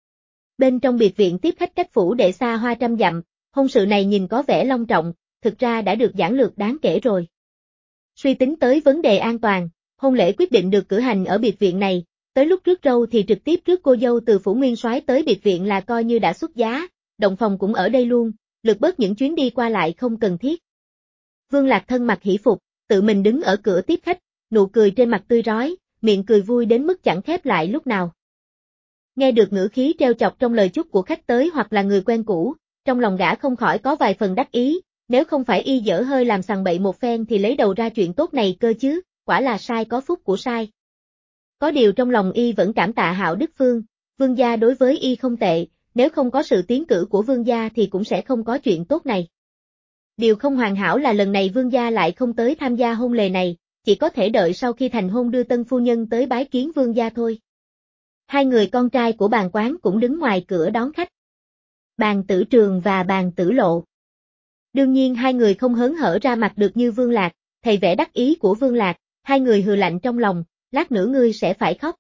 Bên trong biệt viện tiếp khách cách phủ đệ xa hoa trăm dặm, hôn sự này nhìn có vẻ long trọng, thực ra đã được giản lược đáng kể rồi. Suy tính tới vấn đề an toàn, hôn lễ quyết định được cử hành ở biệt viện này, tới lúc rước râu thì trực tiếp rước cô dâu từ Phủ Nguyên Soái tới biệt viện là coi như đã xuất giá, động phòng cũng ở đây luôn, lược bớt những chuyến đi qua lại không cần thiết. Vương Lạc thân mặc hỷ phục, tự mình đứng ở cửa tiếp khách, nụ cười trên mặt tươi rói, miệng cười vui đến mức chẳng khép lại lúc nào. Nghe được ngữ khí trêu chọc trong lời chúc của khách tới hoặc là người quen cũ, trong lòng gã không khỏi có vài phần đắc ý, nếu không phải y dở hơi làm sằng bậy một phen thì lấy đầu ra chuyện tốt này cơ chứ, quả là sai có phúc của sai. Có điều trong lòng y vẫn cảm tạ Hạo Đức Phương, Vương gia đối với y không tệ, nếu không có sự tiến cử của Vương gia thì cũng sẽ không có chuyện tốt này. Điều không hoàn hảo là lần này Vương gia lại không tới tham gia hôn lễ này, chỉ có thể đợi sau khi thành hôn đưa tân phu nhân tới bái kiến Vương gia thôi. Hai người con trai của bàn quán cũng đứng ngoài cửa đón khách. Bàn Tử Trường và Bàn Tử Lộ. Đương nhiên hai người không hớn hở ra mặt được như Vương Lạc, thầy vẻ đắc ý của Vương Lạc, hai người hừ lạnh trong lòng, lát nữa ngươi sẽ phải khóc.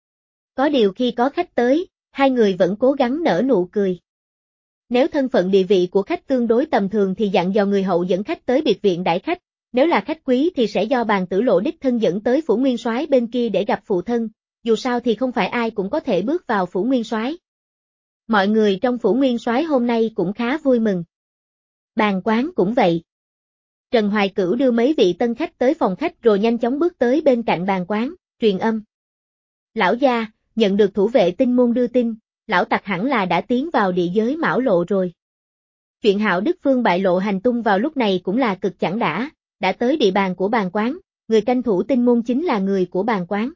Có điều khi có khách tới, hai người vẫn cố gắng nở nụ cười. Nếu thân phận địa vị của khách tương đối tầm thường thì dặn dò người hậu dẫn khách tới biệt viện đãi khách, nếu là khách quý thì sẽ do Bàn Tử Lộ đích thân dẫn tới Phủ Nguyên Soái bên kia để gặp phụ thân, dù sao thì không phải ai cũng có thể bước vào Phủ Nguyên Soái. Mọi người trong Phủ Nguyên Soái hôm nay cũng khá vui mừng. Bàn quán cũng vậy. Trần Hoài Cửu đưa mấy vị tân khách tới phòng khách rồi nhanh chóng bước tới bên cạnh bàn quán, truyền âm. Lão gia, nhận được thủ vệ tinh môn đưa tin, lão tặc hẳn là đã tiến vào địa giới Mão Lộ rồi. Chuyện Hạo Đức Phương bại lộ hành tung vào lúc này cũng là cực chẳng đã, đã tới địa bàn của bàn quán, người canh thủ tinh môn chính là người của bàn quán.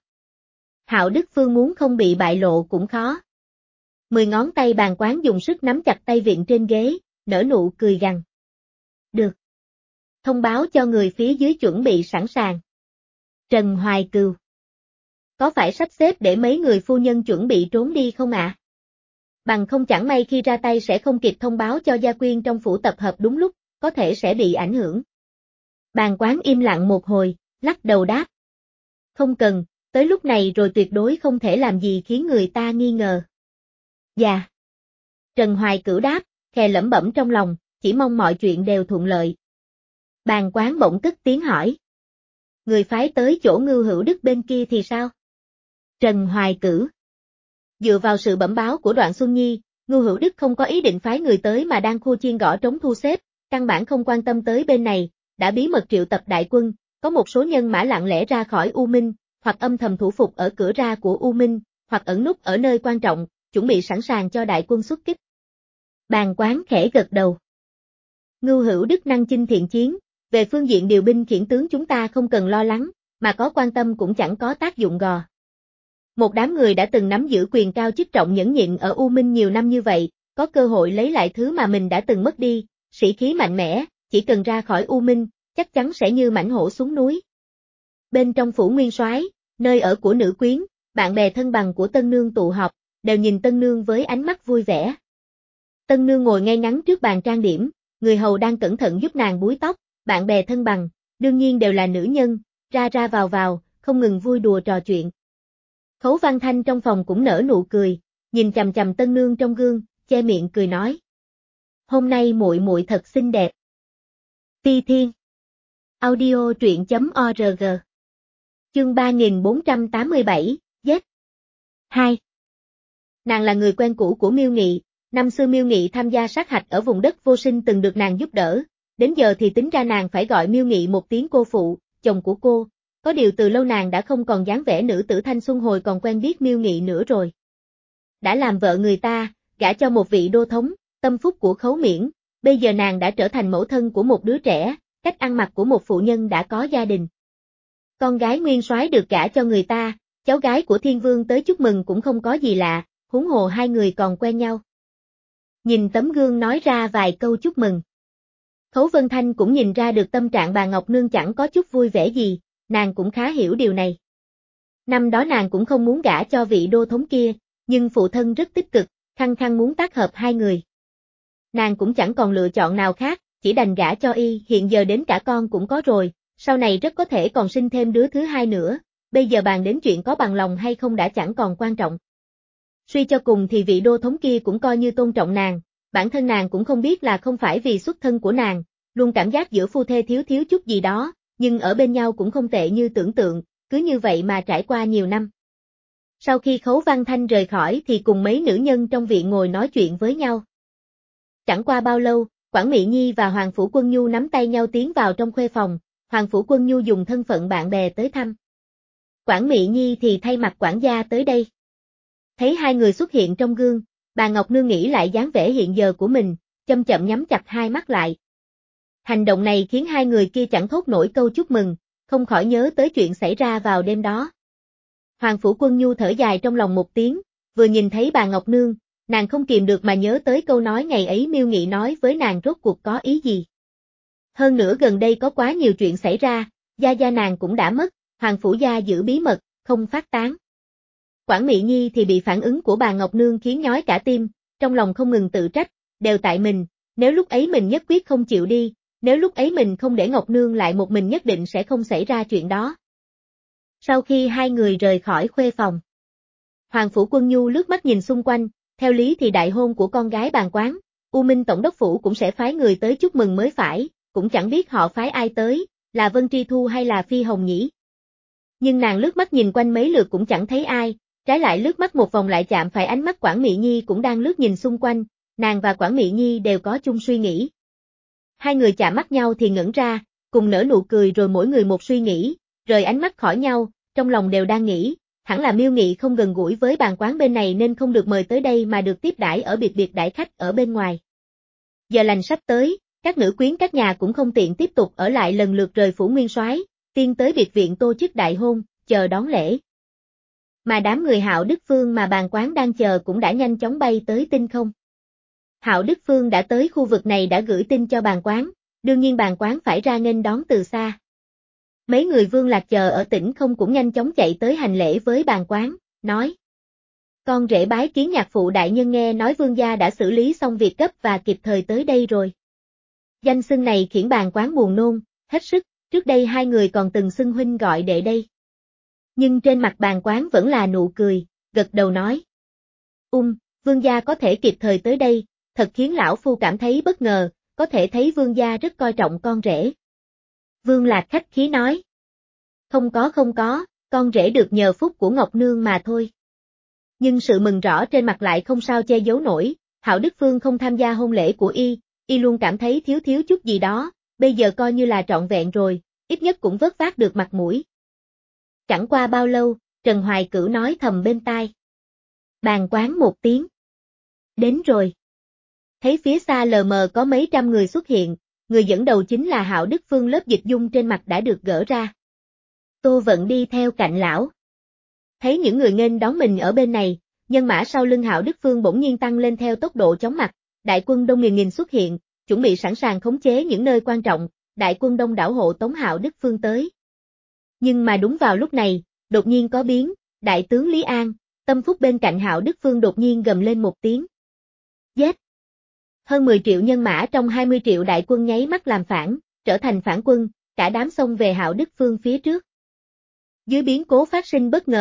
Hạo Đức Phương muốn không bị bại lộ cũng khó. Mười ngón tay bàn quán dùng sức nắm chặt tay vịn trên ghế, nở nụ cười gằn. Được. Thông báo cho người phía dưới chuẩn bị sẵn sàng. Trần Hoài Cửu. Có phải sắp xếp để mấy người phu nhân chuẩn bị trốn đi không ạ? À? Bằng không chẳng may khi ra tay sẽ không kịp thông báo cho gia quyên trong phủ tập hợp đúng lúc, có thể sẽ bị ảnh hưởng. Bàn quán im lặng một hồi, lắc đầu đáp. Không cần, tới lúc này rồi tuyệt đối không thể làm gì khiến người ta nghi ngờ. Dạ. Trần Hoài Cửu đáp, khè lẩm bẩm trong lòng, chỉ mong mọi chuyện đều thuận lợi. Bàn quán bỗng cất tiếng hỏi. Người phái tới chỗ Ngưu Hữu Đức bên kia thì sao? Trần Hoài Cửu. Dựa vào sự bẩm báo của Đoạn Xuân Nhi, Ngưu Hữu Đức không có ý định phái người tới mà đang khu chiên gõ trống thu xếp, căn bản không quan tâm tới bên này, đã bí mật triệu tập đại quân, có một số nhân mã lặng lẽ ra khỏi U Minh, hoặc âm thầm thủ phục ở cửa ra của U Minh, hoặc ẩn núp ở nơi quan trọng, chuẩn bị sẵn sàng cho đại quân xuất kích. Bàn quán khẽ gật đầu. Ngưu Hữu Đức năng chinh thiện chiến, về phương diện điều binh khiển tướng chúng ta không cần lo lắng, mà có quan tâm cũng chẳng có tác dụng gò. Một đám người đã từng nắm giữ quyền cao chức trọng nhẫn nhịn ở U Minh nhiều năm như vậy, có cơ hội lấy lại thứ mà mình đã từng mất đi, sĩ khí mạnh mẽ, chỉ cần ra khỏi U Minh, chắc chắn sẽ như mãnh hổ xuống núi. Bên trong phủ Nguyên Soái, nơi ở của nữ quyến, bạn bè thân bằng của Tân Nương tụ họp, đều nhìn Tân Nương với ánh mắt vui vẻ. Tân Nương ngồi ngay ngắn trước bàn trang điểm, người hầu đang cẩn thận giúp nàng búi tóc, bạn bè thân bằng, đương nhiên đều là nữ nhân, ra ra vào vào, không ngừng vui đùa trò chuyện. Khấu Văn Thanh trong phòng cũng nở nụ cười, nhìn chằm chằm tân nương trong gương, che miệng cười nói. Hôm nay muội muội thật xinh đẹp. Ti Thiên. Audio truyện chấm org. Chương ba nghìn bốn trăm tám mươi bảy, Giết. hai. Nàng là người quen cũ của Miêu Nghị, năm xưa Miêu Nghị tham gia sát hạch ở vùng đất vô sinh từng được nàng giúp đỡ, đến giờ thì tính ra nàng phải gọi Miêu Nghị một tiếng cô phụ, chồng của cô, có điều từ lâu nàng đã không còn dáng vẻ nữ tử thanh xuân hồi còn quen biết Miêu Nghị nữa rồi. Đã làm vợ người ta, gả cho một vị đô thống, tâm phúc của Khấu Miễn, bây giờ nàng đã trở thành mẫu thân của một đứa trẻ, cách ăn mặc của một phụ nhân đã có gia đình. Con gái nguyên soái được gả cho người ta, cháu gái của Thiên Vương tới chúc mừng cũng không có gì lạ, huống hồ hai người còn quen nhau. Nhìn tấm gương nói ra vài câu chúc mừng. Khấu Vân Thanh cũng nhìn ra được tâm trạng bà Ngọc Nương chẳng có chút vui vẻ gì, nàng cũng khá hiểu điều này. Năm đó nàng cũng không muốn gả cho vị đô thống kia, nhưng phụ thân rất tích cực, khăng khăng muốn tác hợp hai người. Nàng cũng chẳng còn lựa chọn nào khác, chỉ đành gả cho y, hiện giờ đến cả con cũng có rồi, sau này rất có thể còn sinh thêm đứa thứ hai nữa, bây giờ bàn đến chuyện có bằng lòng hay không đã chẳng còn quan trọng. Suy cho cùng thì vị đô thống kia cũng coi như tôn trọng nàng, bản thân nàng cũng không biết là không phải vì xuất thân của nàng, luôn cảm giác giữa phu thê thiếu thiếu chút gì đó, nhưng ở bên nhau cũng không tệ như tưởng tượng, cứ như vậy mà trải qua nhiều năm. Sau khi Khấu Văn Thanh rời khỏi thì cùng mấy nữ nhân trong viện ngồi nói chuyện với nhau. Chẳng qua bao lâu, Quản Mị Nhi và Hoàng Phủ Quân Nhu nắm tay nhau tiến vào trong khuê phòng, Hoàng Phủ Quân Nhu dùng thân phận bạn bè tới thăm. Quản Mị Nhi thì thay mặt quản gia tới đây. Thấy hai người xuất hiện trong gương, bà Ngọc Nương nghĩ lại dáng vẻ hiện giờ của mình, chậm chậm nhắm chặt hai mắt lại. Hành động này khiến hai người kia chẳng thốt nổi câu chúc mừng, không khỏi nhớ tới chuyện xảy ra vào đêm đó. Hoàng Phủ Quân Nhu thở dài trong lòng một tiếng, vừa nhìn thấy bà Ngọc Nương, nàng không kìm được mà nhớ tới câu nói ngày ấy Miêu Nghị nói với nàng rốt cuộc có ý gì. Hơn nữa gần đây có quá nhiều chuyện xảy ra, gia gia nàng cũng đã mất, Hoàng Phủ gia giữ bí mật, không phát tán. Quản Mị Nhi thì bị phản ứng của bà Ngọc Nương khiến nhói cả tim, trong lòng không ngừng tự trách, đều tại mình, nếu lúc ấy mình nhất quyết không chịu đi, nếu lúc ấy mình không để Ngọc Nương lại một mình nhất định sẽ không xảy ra chuyện đó. Sau khi hai người rời khỏi khuê phòng, Hoàng Phủ Quân Nhu lướt mắt nhìn xung quanh, theo lý thì đại hôn của con gái bàn quán, U Minh Tổng đốc phủ cũng sẽ phái người tới chúc mừng mới phải, cũng chẳng biết họ phái ai tới, là Vân Tri Thu hay là Phi Hồng nhỉ. Nhưng nàng lướt mắt nhìn quanh mấy lượt cũng chẳng thấy ai, trái lại lướt mắt một vòng lại chạm phải ánh mắt Quản Mị Nhi cũng đang lướt nhìn xung quanh, nàng và Quản Mị Nhi đều có chung suy nghĩ. Hai người chạm mắt nhau thì ngẩn ra, cùng nở nụ cười rồi mỗi người một suy nghĩ, rời ánh mắt khỏi nhau, trong lòng đều đang nghĩ, hẳn là Miêu Nghị không gần gũi với bàn quán bên này nên không được mời tới đây mà được tiếp đãi ở biệt biệt đãi khách ở bên ngoài. Giờ lành sắp tới, các nữ quyến các nhà cũng không tiện tiếp tục ở lại lần lượt rời phủ nguyên soái, tiên tới biệt viện tô chức đại hôn, chờ đón lễ. Mà đám người Hạo Đức Phương mà bàn quán đang chờ cũng đã nhanh chóng bay tới Tinh Không. Hạo Đức Phương đã tới khu vực này đã gửi tin cho bàn quán, đương nhiên bàn quán phải ra nghênh đón từ xa. Mấy người Vương Lạc chờ ở Tỉnh Không cũng nhanh chóng chạy tới hành lễ với bàn quán, nói. Con rể bái kiến nhạc phụ đại nhân, nghe nói Vương gia đã xử lý xong việc gấp và kịp thời tới đây rồi. Danh xưng này khiến bàn quán buồn nôn, hết sức, trước đây hai người còn từng xưng huynh gọi đệ đây. Nhưng trên mặt bàn quán vẫn là nụ cười, gật đầu nói. Um, Vương gia có thể kịp thời tới đây, thật khiến lão phu cảm thấy bất ngờ, có thể thấy Vương gia rất coi trọng con rể. Vương Lạc khách khí nói. Không có không có, con rể được nhờ phúc của Ngọc Nương mà thôi. Nhưng sự mừng rõ trên mặt lại không sao che giấu nổi, Hạo Đức Phương không tham gia hôn lễ của y, y luôn cảm thấy thiếu thiếu chút gì đó, bây giờ coi như là trọn vẹn rồi, ít nhất cũng vớt vát được mặt mũi. Chẳng qua bao lâu, Trần Hoài Cửu nói thầm bên tai. Bàn quán một tiếng. Đến rồi. Thấy phía xa lờ mờ có mấy trăm người xuất hiện, người dẫn đầu chính là Hạo Đức Phương, lớp dịch dung trên mặt đã được gỡ ra. Tô Vận đi theo cạnh lão. Thấy những người nghênh đón mình ở bên này, nhân mã sau lưng Hạo Đức Phương bỗng nhiên tăng lên theo tốc độ chóng mặt, đại quân đông nghìn nghìn xuất hiện, chuẩn bị sẵn sàng khống chế những nơi quan trọng, đại quân đông đảo hộ tống Hạo Đức Phương tới. Nhưng mà đúng vào lúc này, đột nhiên có biến, đại tướng Lý An, tâm phúc bên cạnh Hạo Đức Phương đột nhiên gầm lên một tiếng. Giết! Hơn mười triệu nhân mã trong hai mươi triệu đại quân nháy mắt làm phản, trở thành phản quân, cả đám xông về Hạo Đức Phương phía trước. Dưới biến cố phát sinh bất ngờ,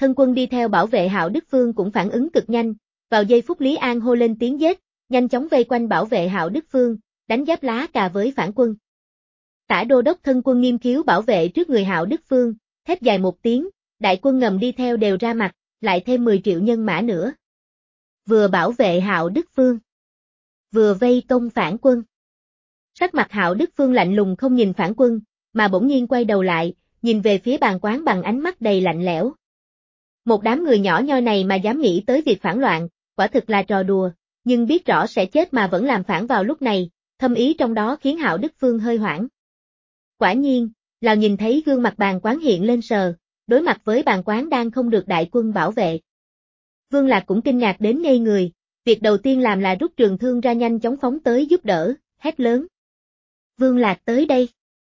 thân quân đi theo bảo vệ Hạo Đức Phương cũng phản ứng cực nhanh, vào giây phút Lý An hô lên tiếng giết, nhanh chóng vây quanh bảo vệ Hạo Đức Phương, đánh giáp lá cà với phản quân. Tả đô đốc thân quân Nghiêm Khiếu bảo vệ trước người Hạo Đức Phương, thét dài một tiếng, đại quân ngầm đi theo đều ra mặt, lại thêm mười triệu nhân mã nữa. Vừa bảo vệ Hạo Đức Phương, vừa vây công phản quân. Sắc mặt Hạo Đức Phương lạnh lùng không nhìn phản quân, mà bỗng nhiên quay đầu lại, nhìn về phía bàn quán bằng ánh mắt đầy lạnh lẽo. Một đám người nhỏ nhoi này mà dám nghĩ tới việc phản loạn, quả thực là trò đùa, nhưng biết rõ sẽ chết mà vẫn làm phản vào lúc này, thâm ý trong đó khiến Hạo Đức Phương hơi hoảng. Quả nhiên, Lào nhìn thấy gương mặt bàn quán hiện lên sờ, đối mặt với bàn quán đang không được đại quân bảo vệ. Vương Lạc cũng kinh ngạc đến ngây người, việc đầu tiên làm là rút trường thương ra nhanh chóng phóng tới giúp đỡ, hét lớn. Vương Lạc tới đây.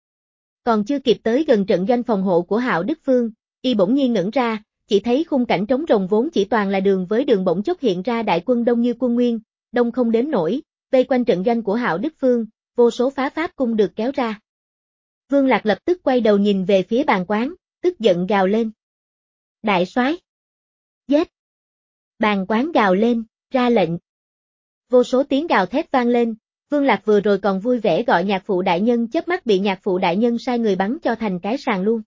Còn chưa kịp tới gần trận doanh phòng hộ của Hạo Đức Phương, y bỗng nhiên ngẩn ra, chỉ thấy khung cảnh trống rồng vốn chỉ toàn là đường với đường bỗng chốc hiện ra đại quân đông như quân nguyên, đông không đếm nổi, vây quanh trận doanh của Hạo Đức Phương, vô số phá pháp cung được kéo ra. Vương Lạc lập tức quay đầu nhìn về phía bàn quán, tức giận gào lên. Đại soái, giết! Bàn quán gào lên, ra lệnh. Vô số tiếng gào thét vang lên, Vương Lạc vừa rồi còn vui vẻ gọi nhạc phụ đại nhân chớp mắt bị nhạc phụ đại nhân sai người bắn cho thành cái sàng luôn.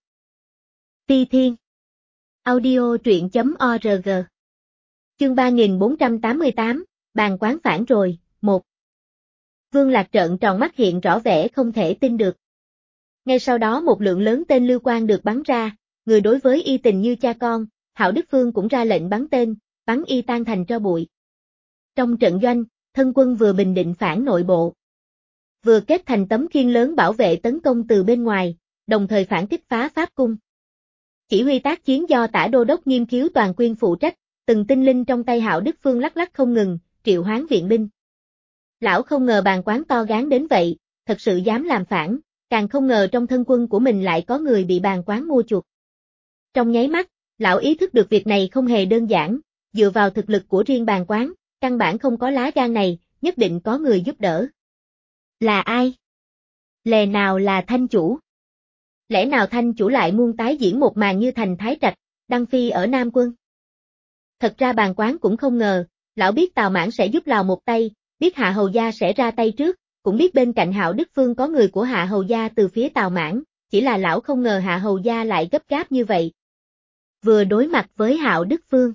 Phi Thiên Audio truyện chấm org Chương ba nghìn bốn trăm tám mươi tám, bàn quán phản rồi, một. Vương Lạc trợn tròn mắt hiện rõ vẻ không thể tin được. Ngay sau đó một lượng lớn tên lưu quan được bắn ra, người đối với y tình như cha con, Hạo Đức Phương cũng ra lệnh bắn tên, bắn y tan thành tro bụi. Trong trận doanh, thân quân vừa bình định phản nội bộ, vừa kết thành tấm khiên lớn bảo vệ tấn công từ bên ngoài, đồng thời phản kích phá pháp cung. Chỉ huy tác chiến do Tả đô đốc Nghiêm Khiếu toàn quyền phụ trách, từng tinh linh trong tay Hạo Đức Phương lắc lắc không ngừng, triệu hoán viện binh. Lão không ngờ bàn quán to gán đến vậy, thật sự dám làm phản, càng không ngờ trong thân quân của mình lại có người bị bàn quán mua chuộc. Trong nháy mắt, lão ý thức được việc này không hề đơn giản, dựa vào thực lực của riêng bàn quán, căn bản không có lá gan này, nhất định có người giúp đỡ. Là ai? Lẽ nào là Thanh chủ? Lẽ nào Thanh chủ lại muốn tái diễn một màn như thành Thái Trạch, Đăng Phi ở Nam Quân? Thật ra bàn quán cũng không ngờ, lão biết Tào Mãn sẽ giúp Lào một tay, biết Hạ Hầu Gia sẽ ra tay trước, cũng biết bên cạnh Hạo Đức Phương có người của Hạ Hầu Gia từ phía Tào Mãn, chỉ là lão không ngờ Hạ Hầu Gia lại gấp gáp như vậy. Vừa đối mặt với Hạo Đức Phương,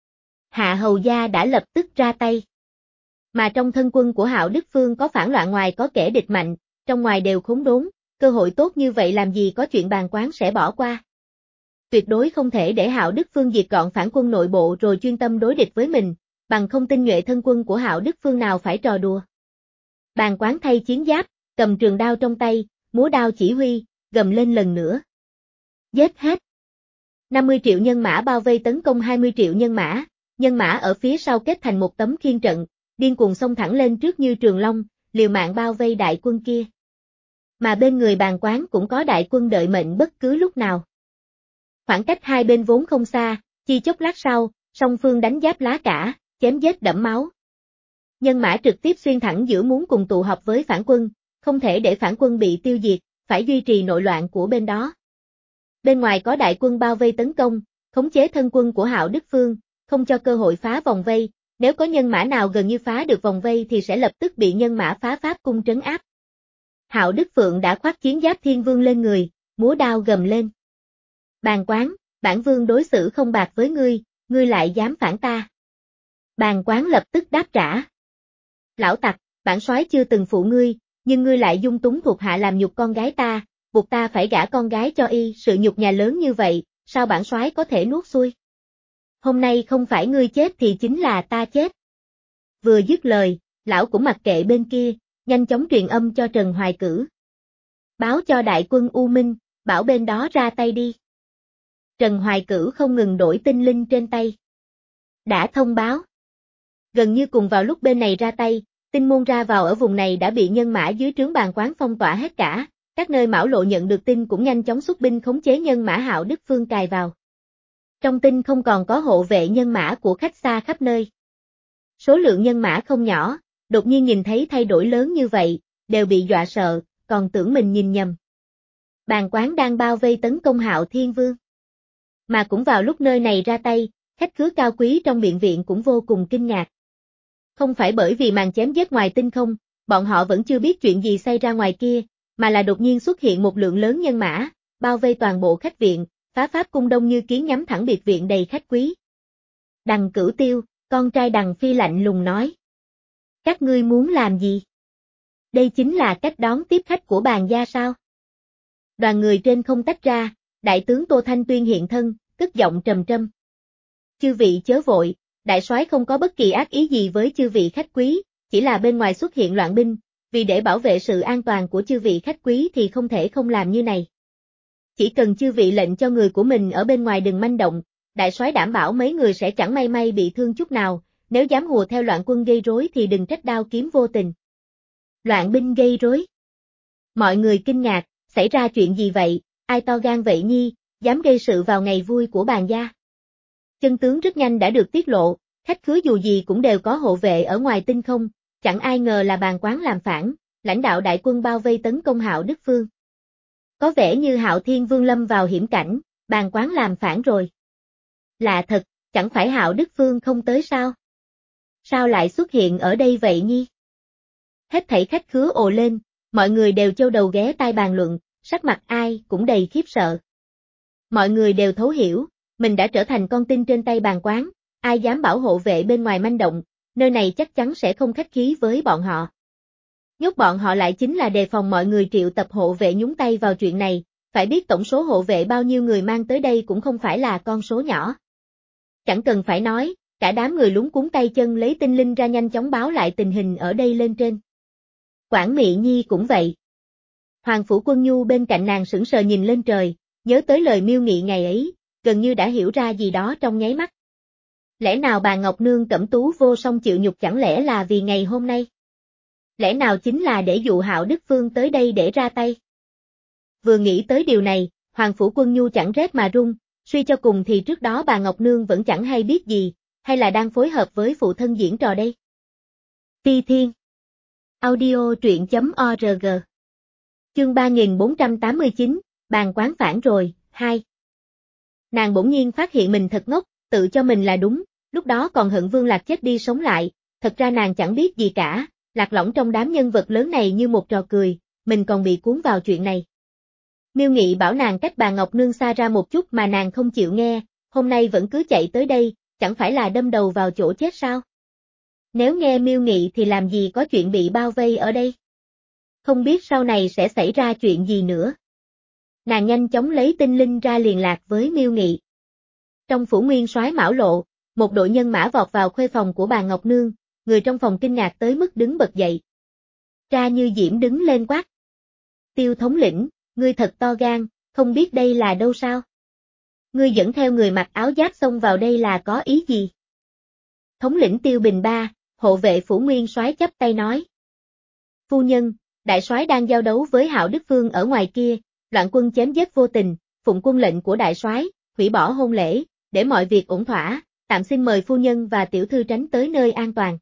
Hạ Hầu Gia đã lập tức ra tay. Mà trong thân quân của Hạo Đức Phương có phản loạn ngoài có kẻ địch mạnh, trong ngoài đều khốn đốn, cơ hội tốt như vậy làm gì có chuyện bàn quán sẽ bỏ qua. Tuyệt đối không thể để Hạo Đức Phương diệt gọn phản quân nội bộ rồi chuyên tâm đối địch với mình, bằng không tinh nhuệ thân quân của Hạo Đức Phương nào phải trò đùa. Bàn quán thay chiến giáp, cầm trường đao trong tay, múa đao chỉ huy, gầm lên lần nữa. Giết hết! năm mươi triệu nhân mã bao vây tấn công hai mươi triệu nhân mã, nhân mã ở phía sau kết thành một tấm khiên trận, điên cuồng xông thẳng lên trước như trường long, liều mạng bao vây đại quân kia. Mà bên người bàn quán cũng có đại quân đợi mệnh bất cứ lúc nào. Khoảng cách hai bên vốn không xa, chi chốc lát sau, song phương đánh giáp lá cả, chém giết đẫm máu. Nhân mã trực tiếp xuyên thẳng giữa muốn cùng tụ họp với phản quân, không thể để phản quân bị tiêu diệt, phải duy trì nội loạn của bên đó. Bên ngoài có đại quân bao vây tấn công, khống chế thân quân của Hạo Đức Phương, không cho cơ hội phá vòng vây, nếu có nhân mã nào gần như phá được vòng vây thì sẽ lập tức bị nhân mã phá pháp cung trấn áp. Hạo Đức Phượng đã khoác chiến giáp thiên vương lên người, múa đao gầm lên. Bàn quán, bản vương đối xử không bạc với ngươi, ngươi lại dám phản ta. Bàn quán lập tức đáp trả. Lão tặc, bản soái chưa từng phụ ngươi, nhưng ngươi lại dung túng thuộc hạ làm nhục con gái ta, buộc ta phải gả con gái cho y, sự nhục nhà lớn như vậy, sao bản soái có thể nuốt xuôi? Hôm nay không phải ngươi chết thì chính là ta chết. Vừa dứt lời, lão cũng mặc kệ bên kia, nhanh chóng truyền âm cho Trần Hoài Cử. Báo cho đại quân U Minh, bảo bên đó ra tay đi. Trần Hoài Cử không ngừng đổi tinh linh trên tay. Đã thông báo. Gần như cùng vào lúc bên này ra tay, tinh môn ra vào ở vùng này đã bị nhân mã dưới trướng bàn quán phong tỏa hết cả, các nơi Mão Lộ nhận được tin cũng nhanh chóng xuất binh khống chế nhân mã Hạo Đức Phương cài vào. Trong tinh không còn có hộ vệ nhân mã của khách xa khắp nơi. Số lượng nhân mã không nhỏ, đột nhiên nhìn thấy thay đổi lớn như vậy, đều bị dọa sợ, còn tưởng mình nhìn nhầm. Bàn quán đang bao vây tấn công Hạo Thiên Vương. Mà cũng vào lúc nơi này ra tay, khách khứa cao quý trong biện viện cũng vô cùng kinh ngạc. Không phải bởi vì màn chém giết ngoài tinh không, bọn họ vẫn chưa biết chuyện gì xảy ra ngoài kia, mà là đột nhiên xuất hiện một lượng lớn nhân mã, bao vây toàn bộ khách viện, phá pháp cung đông như kiến nhắm thẳng biệt viện đầy khách quý. Đằng Cửu Tiêu, con trai Đằng Phi lạnh lùng nói. Các ngươi muốn làm gì? Đây chính là cách đón tiếp khách của Bàng gia sao? Đoàn người trên không tách ra, đại tướng Tô Thanh Tuyên hiện thân, cất giọng trầm trầm. Chư vị chớ vội, đại soái không có bất kỳ ác ý gì với chư vị khách quý, chỉ là bên ngoài xuất hiện loạn binh, vì để bảo vệ sự an toàn của chư vị khách quý thì không thể không làm như này. Chỉ cần chư vị lệnh cho người của mình ở bên ngoài đừng manh động, đại soái đảm bảo mấy người sẽ chẳng may may bị thương chút nào, nếu dám hùa theo loạn quân gây rối thì đừng trách đao kiếm vô tình. Loạn binh gây rối. Mọi người kinh ngạc, xảy ra chuyện gì vậy, ai to gan vậy nhi, dám gây sự vào ngày vui của Bàng gia. Chân tướng rất nhanh đã được tiết lộ, khách khứa dù gì cũng đều có hộ vệ ở ngoài tinh không, chẳng ai ngờ là Bàng quán làm phản, lãnh đạo đại quân bao vây tấn công Hạo Đức Phương. Có vẻ như Hạo Thiên Vương lâm vào hiểm cảnh, Bàng quán làm phản rồi. Lạ thật, chẳng phải Hạo Đức Phương không tới sao? Sao lại xuất hiện ở đây vậy nhi? Hết thảy khách khứa ồ lên, mọi người đều châu đầu ghé tai bàn luận, sắc mặt ai cũng đầy khiếp sợ. Mọi người đều thấu hiểu, mình đã trở thành con tin trên tay Bàng quán, ai dám bảo hộ vệ bên ngoài manh động, nơi này chắc chắn sẽ không khách khí với bọn họ. Nhốt bọn họ lại chính là đề phòng mọi người triệu tập hộ vệ nhúng tay vào chuyện này, phải biết tổng số hộ vệ bao nhiêu người mang tới đây cũng không phải là con số nhỏ. Chẳng cần phải nói, cả đám người lúng cuống tay chân lấy tinh linh ra nhanh chóng báo lại tình hình ở đây lên trên. Quản Mị Nhi cũng vậy. Hoàng Phủ Quân Nhu bên cạnh nàng sững sờ nhìn lên trời, nhớ tới lời miêu nghị ngày ấy, gần như đã hiểu ra gì đó trong nháy mắt. Lẽ nào bà Ngọc Nương Cẩm Tú vô song chịu nhục chẳng lẽ là vì ngày hôm nay? Lẽ nào chính là để dụ Hạo Đức Phương tới đây để ra tay? Vừa nghĩ tới điều này, Hoàng Phủ Quân Nhu chẳng rét mà run, suy cho cùng thì trước đó bà Ngọc Nương vẫn chẳng hay biết gì, hay là đang phối hợp với phụ thân diễn trò đây? Ti Thiên Audio truyện chấm org Chương ba nghìn bốn trăm tám mươi chín, Bàng quán phản rồi, hai. Nàng bỗng nhiên phát hiện mình thật ngốc, tự cho mình là đúng, lúc đó còn hận Vương Lạc chết đi sống lại, thật ra nàng chẳng biết gì cả, lạc lõng trong đám nhân vật lớn này như một trò cười, mình còn bị cuốn vào chuyện này. Miêu Nghị bảo nàng cách bà Ngọc Nương xa ra một chút mà nàng không chịu nghe, hôm nay vẫn cứ chạy tới đây, chẳng phải là đâm đầu vào chỗ chết sao? Nếu nghe Miêu Nghị thì làm gì có chuyện bị bao vây ở đây? Không biết sau này sẽ xảy ra chuyện gì nữa. Nàng nhanh chóng lấy tinh linh ra liên lạc với Miêu Nghị. Trong phủ nguyên soái Mão Lộ, một đội nhân mã vọt vào khuê phòng của bà Ngọc Nương, người trong phòng kinh ngạc tới mức đứng bật dậy. Tra Như Diễm đứng lên quát. Tiêu thống lĩnh, ngươi thật to gan, không biết đây là đâu sao? Ngươi dẫn theo người mặc áo giáp xông vào đây là có ý gì? Thống lĩnh Tiêu Bình Ba, hộ vệ phủ nguyên soái chắp tay nói. Phu nhân, đại soái đang giao đấu với Hạo Đức Phương ở ngoài kia, loạn quân chém giết vô tình, phụng quân lệnh của đại soái, hủy bỏ hôn lễ, để mọi việc ổn thỏa, tạm xin mời phu nhân và tiểu thư tránh tới nơi an toàn.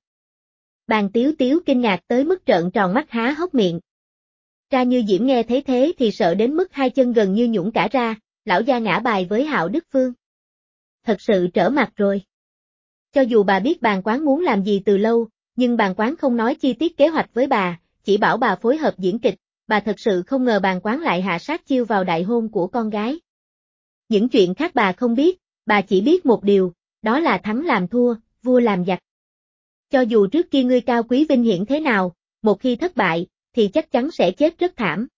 Bàng Tiếu Tiếu kinh ngạc tới mức trợn tròn mắt há hốc miệng. Tra Như Diễm nghe thấy thế thì sợ đến mức hai chân gần như nhũn cả ra, lão gia ngã bài với Hạo Đức Phương. Thật sự trở mặt rồi. Cho dù bà biết Bàng quán muốn làm gì từ lâu, nhưng Bàng quán không nói chi tiết kế hoạch với bà, chỉ bảo bà phối hợp diễn kịch, bà thật sự không ngờ Bàng quán lại hạ sát chiêu vào đại hôn của con gái. Những chuyện khác bà không biết, bà chỉ biết một điều, đó là thắng làm thua, vua làm giặc. Cho dù trước kia ngươi cao quý vinh hiển thế nào, một khi thất bại, thì chắc chắn sẽ chết rất thảm.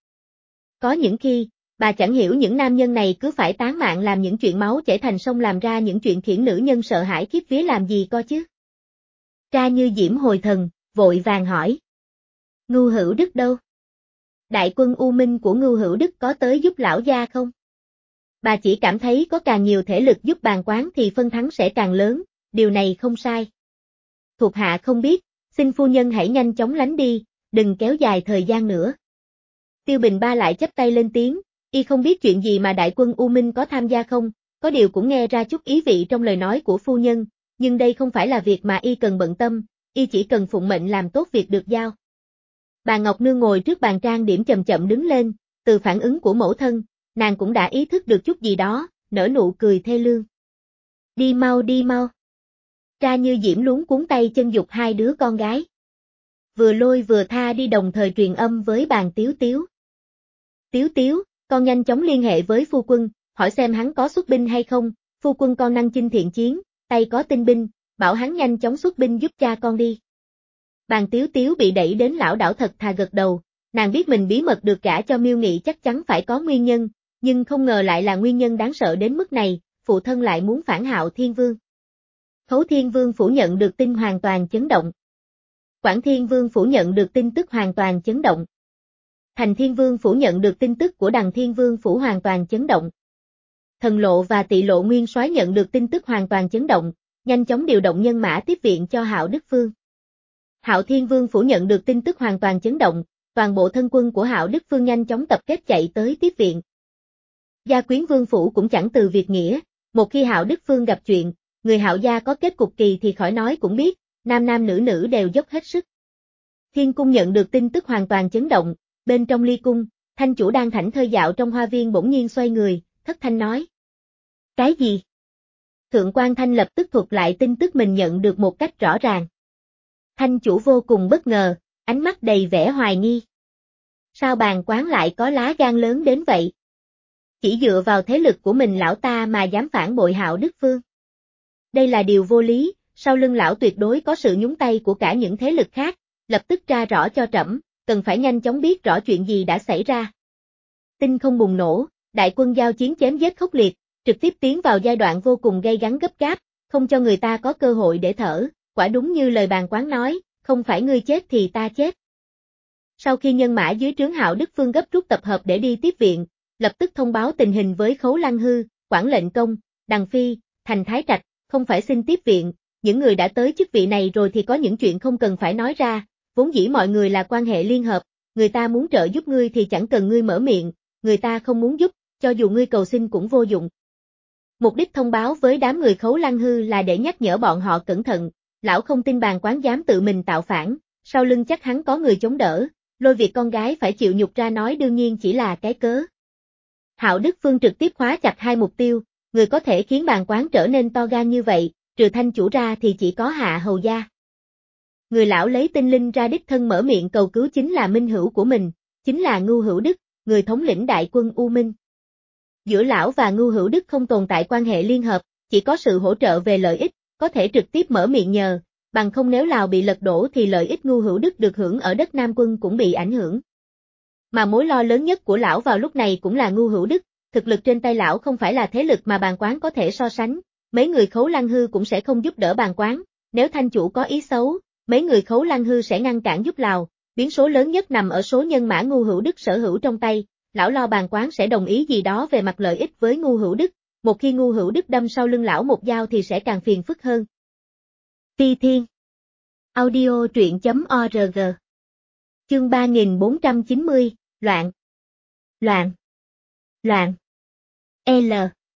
Có những khi, bà chẳng hiểu những nam nhân này cứ phải tán mạng làm những chuyện máu chảy thành sông làm ra những chuyện khiến nữ nhân sợ hãi khiếp vía làm gì co chứ. Tra Như Diễm hồi thần, vội vàng hỏi. Ngưu Hữu Đức đâu? Đại quân U Minh của Ngưu Hữu Đức có tới giúp lão gia không? Bà chỉ cảm thấy có càng nhiều thể lực giúp Bàng quán thì phân thắng sẽ càng lớn, điều này không sai. Thuộc hạ không biết, xin phu nhân hãy nhanh chóng lánh đi, đừng kéo dài thời gian nữa. Tiêu Bình Ba lại chắp tay lên tiếng, y không biết chuyện gì mà đại quân U Minh có tham gia không, có điều cũng nghe ra chút ý vị trong lời nói của phu nhân, nhưng đây không phải là việc mà y cần bận tâm, y chỉ cần phụng mệnh làm tốt việc được giao. Bà Ngọc Nương ngồi trước bàn trang điểm chậm chậm đứng lên, từ phản ứng của mẫu thân, nàng cũng đã ý thức được chút gì đó, nở nụ cười thê lương. Đi mau đi mau. Tra Như Diễm luống cuống tay chân giục hai đứa con gái. Vừa lôi vừa tha đi đồng thời truyền âm với bàn Tiếu Tiếu. Tiếu Tiếu, con nhanh chóng liên hệ với phu quân, hỏi xem hắn có xuất binh hay không, phu quân con năng chinh thiện chiến, tay có tinh binh, bảo hắn nhanh chóng xuất binh giúp cha con đi. Bàn Tiếu Tiếu bị đẩy đến lão đảo thật thà gật đầu, nàng biết mình bí mật được gả cho Miêu Nghị chắc chắn phải có nguyên nhân, nhưng không ngờ lại là nguyên nhân đáng sợ đến mức này, phụ thân lại muốn phản Hạo Thiên Vương. Khấu Thiên Vương phủ nhận được tin hoàn toàn chấn động. Quảng Thiên Vương phủ nhận được tin tức hoàn toàn chấn động. Thành Thiên Vương phủ nhận được tin tức của Đằng Thiên Vương phủ hoàn toàn chấn động. Thần Lộ và Tị Lộ Nguyên Soái nhận được tin tức hoàn toàn chấn động, nhanh chóng điều động nhân mã tiếp viện cho Hạo Đức Phương. Hạo Thiên Vương phủ nhận được tin tức hoàn toàn chấn động, toàn bộ thân quân của Hạo Đức Phương nhanh chóng tập kết chạy tới tiếp viện. Gia Quyến Vương phủ cũng chẳng từ việc nghĩa, một khi Hạo Đức Phương gặp chuyện, người Hạo gia có kết cục kỳ thì khỏi nói cũng biết, nam nam nữ nữ đều dốc hết sức. Thiên cung nhận được tin tức hoàn toàn chấn động, bên trong ly cung, thanh chủ đang thảnh thơi dạo trong hoa viên bỗng nhiên xoay người, thất thanh nói. Cái gì? Thượng quan Thanh lập tức thuật lại tin tức mình nhận được một cách rõ ràng. Thanh chủ vô cùng bất ngờ, ánh mắt đầy vẻ hoài nghi. Sao bàn quán lại có lá gan lớn đến vậy? Chỉ dựa vào thế lực của mình lão ta mà dám phản bội Hạo Đức Phương. Đây là điều vô lý, sau lưng lão tuyệt đối có sự nhúng tay của cả những thế lực khác, lập tức tra rõ cho trẫm, cần phải nhanh chóng biết rõ chuyện gì đã xảy ra. Tinh không bùng nổ, đại quân giao chiến chém giết khốc liệt, trực tiếp tiến vào giai đoạn vô cùng gay gắn gấp gáp, không cho người ta có cơ hội để thở, quả đúng như lời bàn quán nói, không phải ngươi chết thì ta chết. Sau khi nhân mã dưới trướng Hạo Đức Phương gấp rút tập hợp để đi tiếp viện, lập tức thông báo tình hình với Khấu Lăng Hư, Quản lệnh công, Đằng Phi, Thành Thái Trạch, không phải xin tiếp viện, những người đã tới chức vị này rồi thì có những chuyện không cần phải nói ra, vốn dĩ mọi người là quan hệ liên hợp, người ta muốn trợ giúp ngươi thì chẳng cần ngươi mở miệng, người ta không muốn giúp, cho dù ngươi cầu xin cũng vô dụng. Mục đích thông báo với đám người Khấu Lăng Hư là để nhắc nhở bọn họ cẩn thận, lão không tin bàn quán dám tự mình tạo phản, sau lưng chắc hắn có người chống đỡ, lôi việc con gái phải chịu nhục ra nói đương nhiên chỉ là cái cớ. Hạo Đức Phương trực tiếp khóa chặt hai mục tiêu, người có thể khiến bàn quán trở nên to gan như vậy, trừ thanh chủ ra thì chỉ có Hạ Hầu gia. Người lão lấy tinh linh ra đích thân mở miệng cầu cứu chính là minh hữu của mình, chính là Ngưu Hữu Đức, người thống lĩnh đại quân U Minh. Giữa lão và Ngưu Hữu Đức không tồn tại quan hệ liên hợp, chỉ có sự hỗ trợ về lợi ích, có thể trực tiếp mở miệng nhờ, bằng không nếu Lào bị lật đổ thì lợi ích Ngưu Hữu Đức được hưởng ở đất Nam quân cũng bị ảnh hưởng. Mà mối lo lớn nhất của lão vào lúc này cũng là Ngưu Hữu Đức, thực lực trên tay lão không phải là thế lực mà bàn quán có thể so sánh, mấy người Khấu Lăng Hư cũng sẽ không giúp đỡ bàn quán, nếu thanh chủ có ý xấu, mấy người Khấu Lăng Hư sẽ ngăn cản giúp Lào, biến số lớn nhất nằm ở số nhân mã Ngưu Hữu Đức sở hữu trong tay, lão lo bàn quán sẽ đồng ý gì đó về mặt lợi ích với Ngưu Hữu Đức, một khi Ngưu Hữu Đức đâm sau lưng lão một dao thì sẽ càng phiền phức hơn. Phi Thiên Audio truyện chấm org Chương ba nghìn bốn trăm chín mươi, Loạn Loạn Loạn L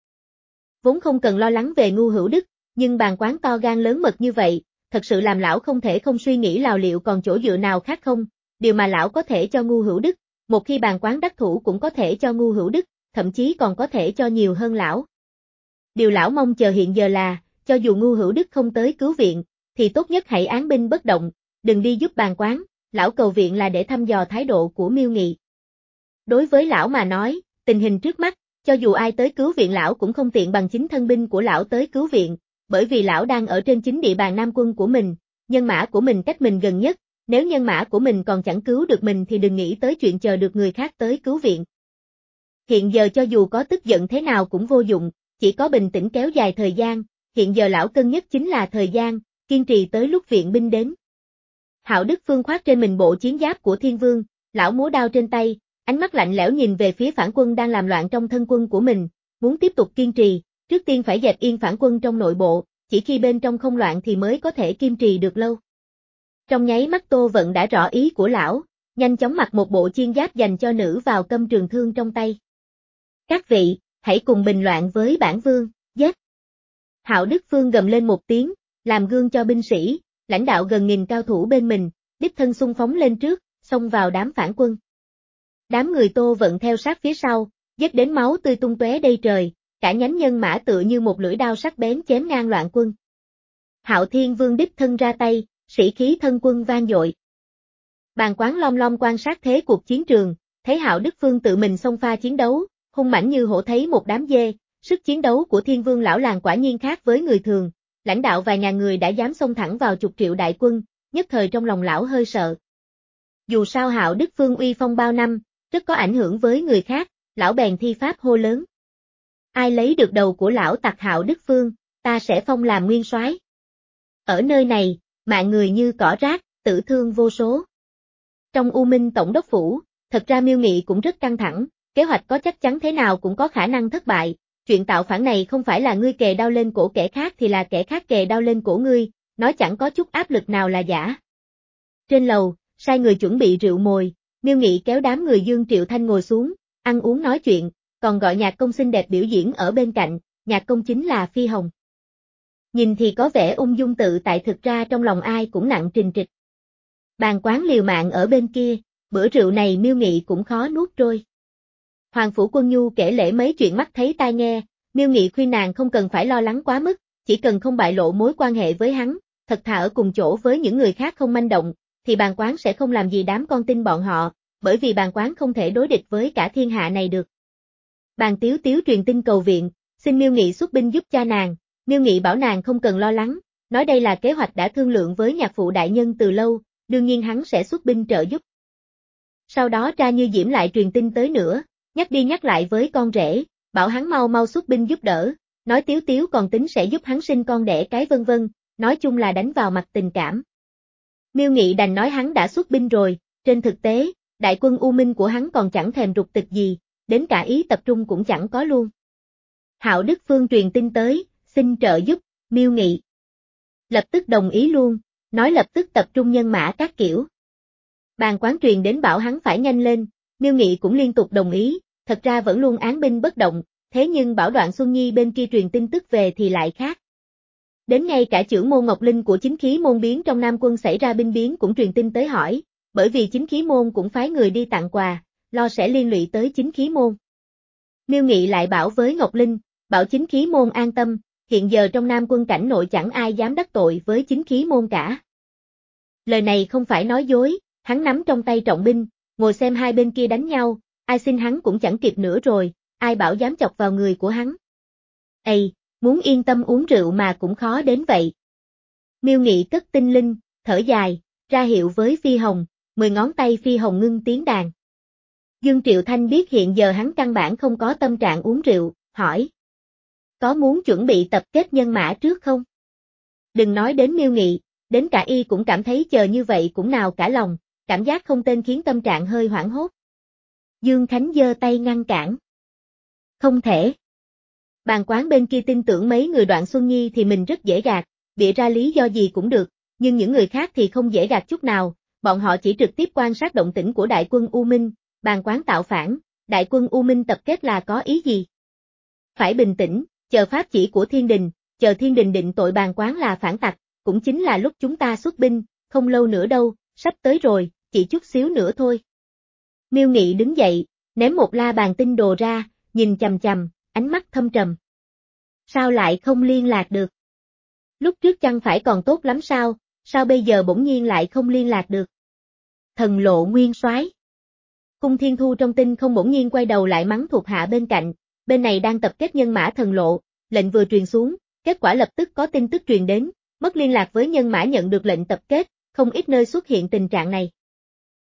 Vốn không cần lo lắng về Ngưu Hữu Đức, nhưng bàn quán to gan lớn mật như vậy, thật sự làm lão không thể không suy nghĩ Lào liệu còn chỗ dựa nào khác không, điều mà lão có thể cho Ngưu Hữu Đức, một khi bàn quán đắc thủ cũng có thể cho Ngưu Hữu Đức, thậm chí còn có thể cho nhiều hơn lão. Điều lão mong chờ hiện giờ là, cho dù Ngưu Hữu Đức không tới cứu viện, thì tốt nhất hãy án binh bất động, đừng đi giúp bàn quán, lão cầu viện là để thăm dò thái độ của Miêu Nghị. Đối với lão mà nói, tình hình trước mắt, cho dù ai tới cứu viện lão cũng không tiện bằng chính thân binh của lão tới cứu viện, bởi vì lão đang ở trên chính địa bàn Nam quân của mình, nhân mã của mình cách mình gần nhất, nếu nhân mã của mình còn chẳng cứu được mình thì đừng nghĩ tới chuyện chờ được người khác tới cứu viện. Hiện giờ cho dù có tức giận thế nào cũng vô dụng, chỉ có bình tĩnh kéo dài thời gian, hiện giờ lão cân nhất chính là thời gian, kiên trì tới lúc viện binh đến. Hạo Đức Phương khoác trên mình bộ chiến giáp của Thiên Vương, lão múa đao trên tay, ánh mắt lạnh lẽo nhìn về phía phản quân đang làm loạn trong thân quân của mình, muốn tiếp tục kiên trì, trước tiên phải dẹp yên phản quân trong nội bộ, chỉ khi bên trong không loạn thì mới có thể kiên trì được lâu. Trong nháy mắt Tô Vận đã rõ ý của lão, nhanh chóng mặc một bộ chiên giáp dành cho nữ vào câm trường thương trong tay. Các vị, hãy cùng bình loạn với bản vương, giết. Hạo Đức Phương gầm lên một tiếng, làm gương cho binh sĩ, lãnh đạo gần nghìn cao thủ bên mình, đích thân xung phóng lên trước, xông vào đám phản quân. Đám người Tô Vận theo sát phía sau, giết đến máu tươi tung tóe đầy trời, cả nhánh nhân mã tựa như một lưỡi đao sắc bén chém ngang loạn quân. Hạo Thiên Vương đích thân ra tay, sĩ khí thân quân vang dội. Bàn Quán lom lom quan sát thế cuộc chiến trường, thấy Hạo Đức Phương tự mình xông pha chiến đấu, hung mãnh như hổ thấy một đám dê, sức chiến đấu của Thiên Vương lão làng quả nhiên khác với người thường, lãnh đạo vài ngàn người đã dám xông thẳng vào chục triệu đại quân, nhất thời trong lòng lão hơi sợ. Dù sao Hạo Đức Phương uy phong bao năm, rất có ảnh hưởng với người khác, lão bèn thi pháp hô lớn. Ai lấy được đầu của lão tặc Hạo Đức Phương, ta sẽ phong làm nguyên soái. Ở nơi này, mạng người như cỏ rác, tử thương vô số. Trong U Minh Tổng đốc phủ, thật ra Miêu Nghị cũng rất căng thẳng, kế hoạch có chắc chắn thế nào cũng có khả năng thất bại, chuyện tạo phản này không phải là ngươi kề đao lên cổ kẻ khác thì là kẻ khác kề đao lên cổ ngươi, nói chẳng có chút áp lực nào là giả. Trên lầu, sai người chuẩn bị rượu mồi, Miêu Nghị kéo đám người Dương Triệu Thanh ngồi xuống, ăn uống nói chuyện, còn gọi nhạc công xinh đẹp biểu diễn ở bên cạnh, nhạc công chính là Phi Hồng. Nhìn thì có vẻ ung dung tự tại, thực ra trong lòng ai cũng nặng trình trịch. Bàn Quán liều mạng ở bên kia, bữa rượu này Miêu Nghị cũng khó nuốt trôi. Hoàng Phủ Quân Nhu kể lể mấy chuyện mắt thấy tai nghe, Miêu Nghị khuyên nàng không cần phải lo lắng quá mức, chỉ cần không bại lộ mối quan hệ với hắn, thật thà ở cùng chỗ với những người khác không manh động, thì Bàn Quán sẽ không làm gì đám con tin bọn họ, bởi vì Bàn Quán không thể đối địch với cả thiên hạ này được. Bàn Tiếu Tiếu truyền tin cầu viện, xin Miêu Nghị xuất binh giúp cha nàng, Miêu Nghị bảo nàng không cần lo lắng, nói đây là kế hoạch đã thương lượng với nhạc phụ đại nhân từ lâu, đương nhiên hắn sẽ xuất binh trợ giúp. Sau đó Tra Như Diễm lại truyền tin tới nữa, nhắc đi nhắc lại với con rể, bảo hắn mau mau xuất binh giúp đỡ, nói Tiếu Tiếu còn tính sẽ giúp hắn sinh con đẻ cái vân vân, nói chung là đánh vào mặt tình cảm. Miêu Nghị đành nói hắn đã xuất binh rồi, trên thực tế, đại quân U Minh của hắn còn chẳng thèm rục tịch gì, đến cả ý tập trung cũng chẳng có luôn. Hạo Đức Phương truyền tin tới, xin trợ giúp, Miêu Nghị lập tức đồng ý luôn, nói lập tức tập trung nhân mã các kiểu. Bàn Quán truyền đến bảo hắn phải nhanh lên, Miêu Nghị cũng liên tục đồng ý, thật ra vẫn luôn án binh bất động, thế nhưng bảo Đoạn Xuân Nhi bên kia truyền tin tức về thì lại khác. Đến ngay cả trưởng môn Ngọc Linh của chính khí môn biến trong Nam quân xảy ra binh biến cũng truyền tin tới hỏi, bởi vì chính khí môn cũng phái người đi tặng quà, lo sẽ liên lụy tới chính khí môn. Miêu Nghị lại bảo với Ngọc Linh, bảo chính khí môn an tâm, hiện giờ trong Nam quân cảnh nội chẳng ai dám đắc tội với chính khí môn cả. Lời này không phải nói dối, hắn nắm trong tay trọng binh, ngồi xem hai bên kia đánh nhau, ai xin hắn cũng chẳng kịp nữa rồi, ai bảo dám chọc vào người của hắn. Ây, muốn yên tâm uống rượu mà cũng khó đến vậy. Miêu Nghị cất tinh linh, thở dài, ra hiệu với Phi Hồng, mười ngón tay Phi Hồng ngưng tiếng đàn. Dương Triệu Thanh biết hiện giờ hắn căn bản không có tâm trạng uống rượu, hỏi. Có muốn chuẩn bị tập kết nhân mã trước không? Đừng nói đến Miêu Nghị, đến cả y cũng cảm thấy chờ như vậy cũng nào cả lòng, cảm giác không tên khiến tâm trạng hơi hoảng hốt. Dương Khánh giơ tay ngăn cản. Không thể. Bàn Quán bên kia tin tưởng mấy người Đoạn Xuân Nhi thì mình rất dễ gạt, bịa ra lý do gì cũng được, nhưng những người khác thì không dễ gạt chút nào, bọn họ chỉ trực tiếp quan sát động tĩnh của đại quân U Minh, Bàn Quán tạo phản, đại quân U Minh tập kết là có ý gì? Phải bình tĩnh, chờ pháp chỉ của thiên đình, chờ thiên đình định tội Bàn Quán là phản tặc, cũng chính là lúc chúng ta xuất binh, không lâu nữa đâu, sắp tới rồi, chỉ chút xíu nữa thôi. Miêu Nghị đứng dậy, ném một la bàn tinh đồ ra, nhìn chằm chằm, ánh mắt thâm trầm. Sao lại không liên lạc được? Lúc trước chẳng phải còn tốt lắm sao, sao bây giờ bỗng nhiên lại không liên lạc được? Thần Lộ nguyên soái. Cung Thiên Thu trong tin không bỗng nhiên quay đầu lại mắng thuộc hạ bên cạnh, bên này đang tập kết nhân mã Thần Lộ, lệnh vừa truyền xuống, kết quả lập tức có tin tức truyền đến, mất liên lạc với nhân mã nhận được lệnh tập kết, không ít nơi xuất hiện tình trạng này.